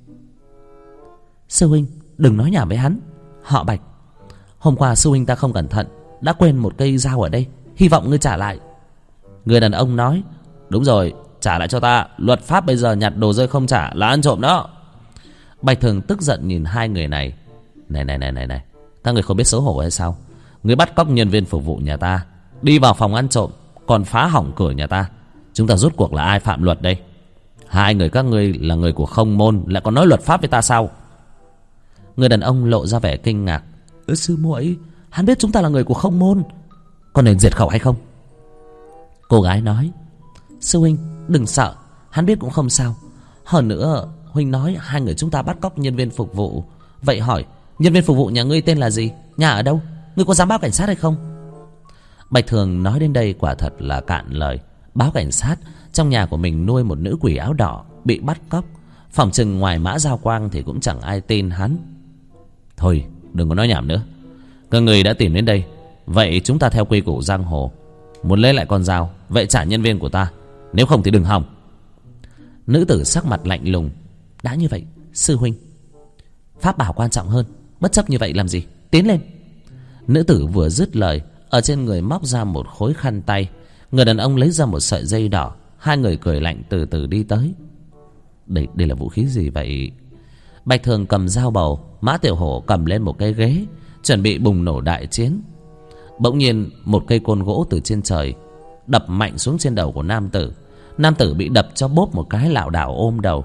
S2: Sư huynh, đừng nói nhảm với hắn. Họ Bạch, hôm qua sư huynh ta không cẩn thận đã quên một cây dao ở đây, hy vọng ngươi trả lại.
S1: Người đàn ông nói: Đúng rồi, trả lại cho ta. Luật pháp bây giờ nhặt đồ rơi không trả là ăn trộm đó. Bạch Thường tức giận nhìn 2 người này. Này, các người không biết xấu hổ hay sao? Người bắt cóc nhân viên phục vụ nhà ta, đi vào phòng ăn trộm, còn phá hỏng cửa nhà ta. Chúng ta rốt cuộc là ai phạm luật đây? 2 người các ngươi là người của Không Môn, lại còn nói luật pháp với ta sao? Người đàn ông lộ ra vẻ kinh ngạc.
S2: Sư muội, hắn biết chúng ta là người của Không Môn,
S1: có nên diệt khẩu hay không?
S2: Cô gái nói: Sư huynh, đừng sợ, hắn biết cũng không sao. Hơn nữa, huynh nói 2 người chúng ta bắt cóc nhân viên phục vụ. Vậy hỏi, nhân viên phục vụ nhà ngươi tên là gì? Nhà ở đâu? Ngươi có dám báo cảnh sát hay không?
S1: Bạch Thường nói đến đây quả thật là cạn lời. Báo cảnh sát? Trong nhà của mình nuôi một nữ quỷ áo đỏ bị bắt cóc, phỏng chừng ngoài Mã Giao Quang thì cũng chẳng ai tin hắn. Thôi đừng có nói nhảm nữa. Các người đã tìm đến đây, vậy chúng ta theo quy củ giang hồ, muốn lấy lại con dao, vậy trả nhân viên của ta, nếu không thì đừng hòng. Nữ tử sắc mặt lạnh lùng: Đã như vậy, sư huynh, pháp bảo quan trọng hơn, bất chấp như vậy làm gì? Tiến lên. Nữ tử vừa dứt lời, ở trên người móc ra một khối khăn tay. Người đàn ông lấy ra một sợi dây đỏ. 2 người cười lạnh từ từ đi tới. Đây là vũ khí gì vậy? Bạch Thường cầm dao bầu, Mã Tiểu Hổ cầm lên một cái ghế, chuẩn bị bùng nổ đại chiến. Bỗng nhiên một cây côn gỗ từ trên trời đập mạnh xuống trên đầu của nam tử. Nam tử bị đập cho bốp một cái lảo đảo ôm đầu.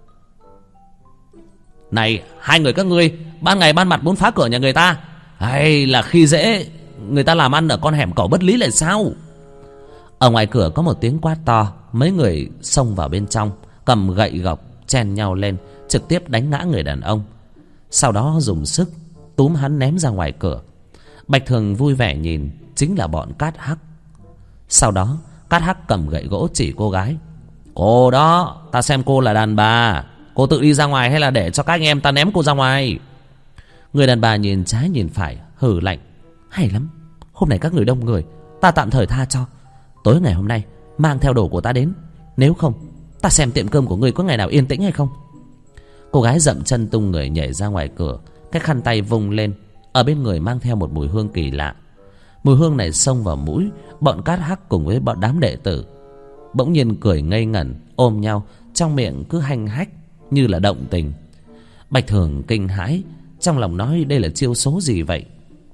S1: Này, hai người các ngươi ban ngày ban mặt muốn phá cửa nhà người ta, hay là khi dễ người ta làm ăn ở con hẻm cẩu bất lý lại sao? Ở ngoài cửa có một tiếng quát to. Mấy người xông vào bên trong, cầm gậy gộc chen nhau lên, trực tiếp đánh ngã người đàn ông. Sau đó dùng sức túm hắn ném ra ngoài cửa. Bạch Thường vui vẻ nhìn, chính là bọn Cát Hắc. Sau đó Cát Hắc cầm gậy gỗ chỉ cô gái. Cô đó, ta xem cô là đàn bà, cô tự đi ra ngoài hay là để cho các anh em ta ném cô ra ngoài? Người đàn bà nhìn trái nhìn phải, hừ lạnh. Hay lắm, hôm nay các người đông người, ta tạm thời tha cho. Tối ngày hôm nay mang theo đồ của ta đến, nếu không ta xem tiệm cơm của ngươi có ngày nào yên tĩnh hay không. Cô gái dậm chân tung người nhảy ra ngoài cửa, cái khăn tay vung lên. Ở bên người mang theo một mùi hương kỳ lạ. Mùi hương này xông vào mũi. Bọn Cát Hắc cùng với bọn đám đệ tử bỗng nhiên cười ngây ngẩn, ôm nhau, trong miệng cứ hanh hách như là động tình. Bạch Thường kinh hãi, trong lòng nói đây là chiêu số gì vậy?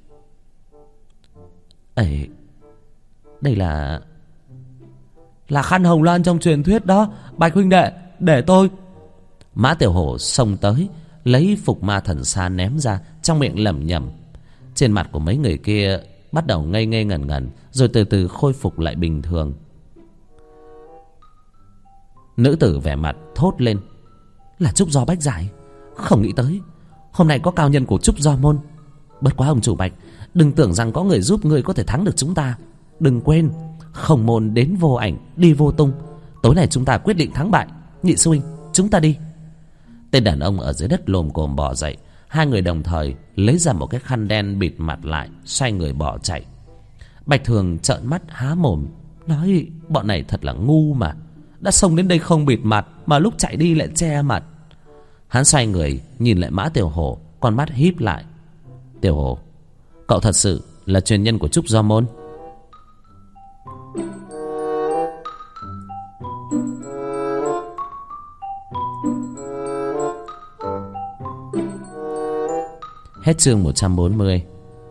S1: Ấy, đây là khăn hồng loan trong truyền thuyết đó, Bạch huynh đệ, để tôi. Mã Tiểu Hổ xông tới, lấy phục ma thần sa ném ra, trong miệng lẩm nhẩm. Trên mặt của mấy người kia bắt đầu ngây ngây ngẩn ngẩn, rồi từ từ khôi phục lại bình thường. Nữ tử vẻ mặt thốt lên. Là Trúc Do Bách Giải. Không nghĩ tới hôm nay có cao nhân của Trúc Do môn. Bất quá ông chủ Bạch, đừng tưởng rằng có người giúp người có thể thắng được chúng ta. Đừng quên, không môn đến vô ảnh, đi vô tung. Tối nay chúng ta quyết định thắng bại. Nhị sư huynh, chúng ta đi. Tên đàn ông ở dưới đất lồm cồm bò dậy. Hai người đồng thời lấy ra một cái khăn đen bịt mặt lại, xoay người bỏ chạy. Bạch Thường trợn mắt há mồm, nói bọn này thật là ngu mà. Đã xông đến đây không bịt mặt, mà lúc chạy đi lại che mặt. Hắn xoay người nhìn lại Mã Tiểu Hổ, con mắt híp lại. Tiểu Hổ, cậu thật sự là truyền nhân của Trúc Do môn? Hết chương 140.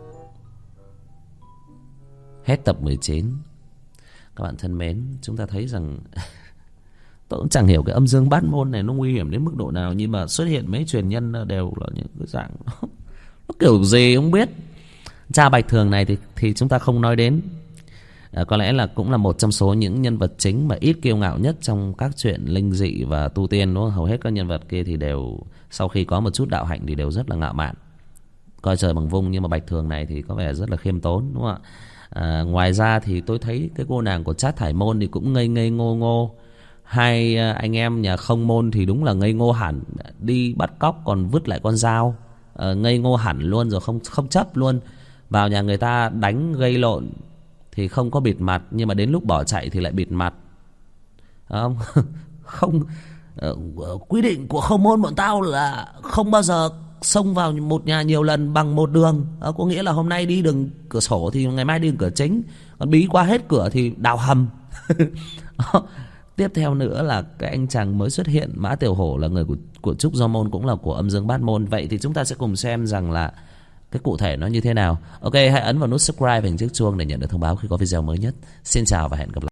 S1: Hết tập 19. Các bạn thân mến, chúng ta thấy rằng tôi cũng chẳng hiểu cái âm dương bát môn này nó nguy hiểm đến mức độ nào, nhưng mà xuất hiện mấy truyền nhân đều là những cái dạng nó kiểu gì không biết. Cha Bạch Thường này thì chúng ta không nói đến. Có lẽ là cũng là một trong số những nhân vật chính mà ít kiêu ngạo nhất trong các chuyện linh dị và tu tiên, đúng không? Hầu hết các nhân vật kia thì đều sau khi có một chút đạo hạnh thì đều rất là ngạo mạn, coi trời bằng vung. Nhưng mà Bạch Thường này thì có vẻ rất là khiêm tốn, đúng không ạ? Ngoài ra thì tôi thấy cái cô nàng của Trát Thải Môn thì cũng ngây ngây ngô ngô. Hai anh em nhà Không Môn thì đúng là ngây ngô hẳn, đi bắt cóc còn vứt lại con dao, ngây ngô hẳn luôn, rồi không chấp luôn. Vào nhà người ta đánh gây lộn thì không có bịt mặt, nhưng mà đến lúc bỏ chạy thì lại bịt mặt. Không, không, quy định của Không Môn bọn tao là không bao giờ xông vào một nhà nhiều lần bằng một đường. Có nghĩa là hôm nay đi đường cửa sổ thì ngày mai đi đường cửa chính, còn bí qua hết cửa thì đào hầm. Tiếp theo nữa là cái anh chàng mới xuất hiện, Mã Tiểu Hổ, là người của Trúc Do môn, cũng là của âm dương bát môn. Vậy thì chúng ta sẽ cùng xem rằng là cái cụ thể nó như thế nào. Ok, hãy ấn vào nút subscribe và hình chiếc chuông để nhận được thông báo khi có video mới nhất. Xin chào và hẹn gặp lại.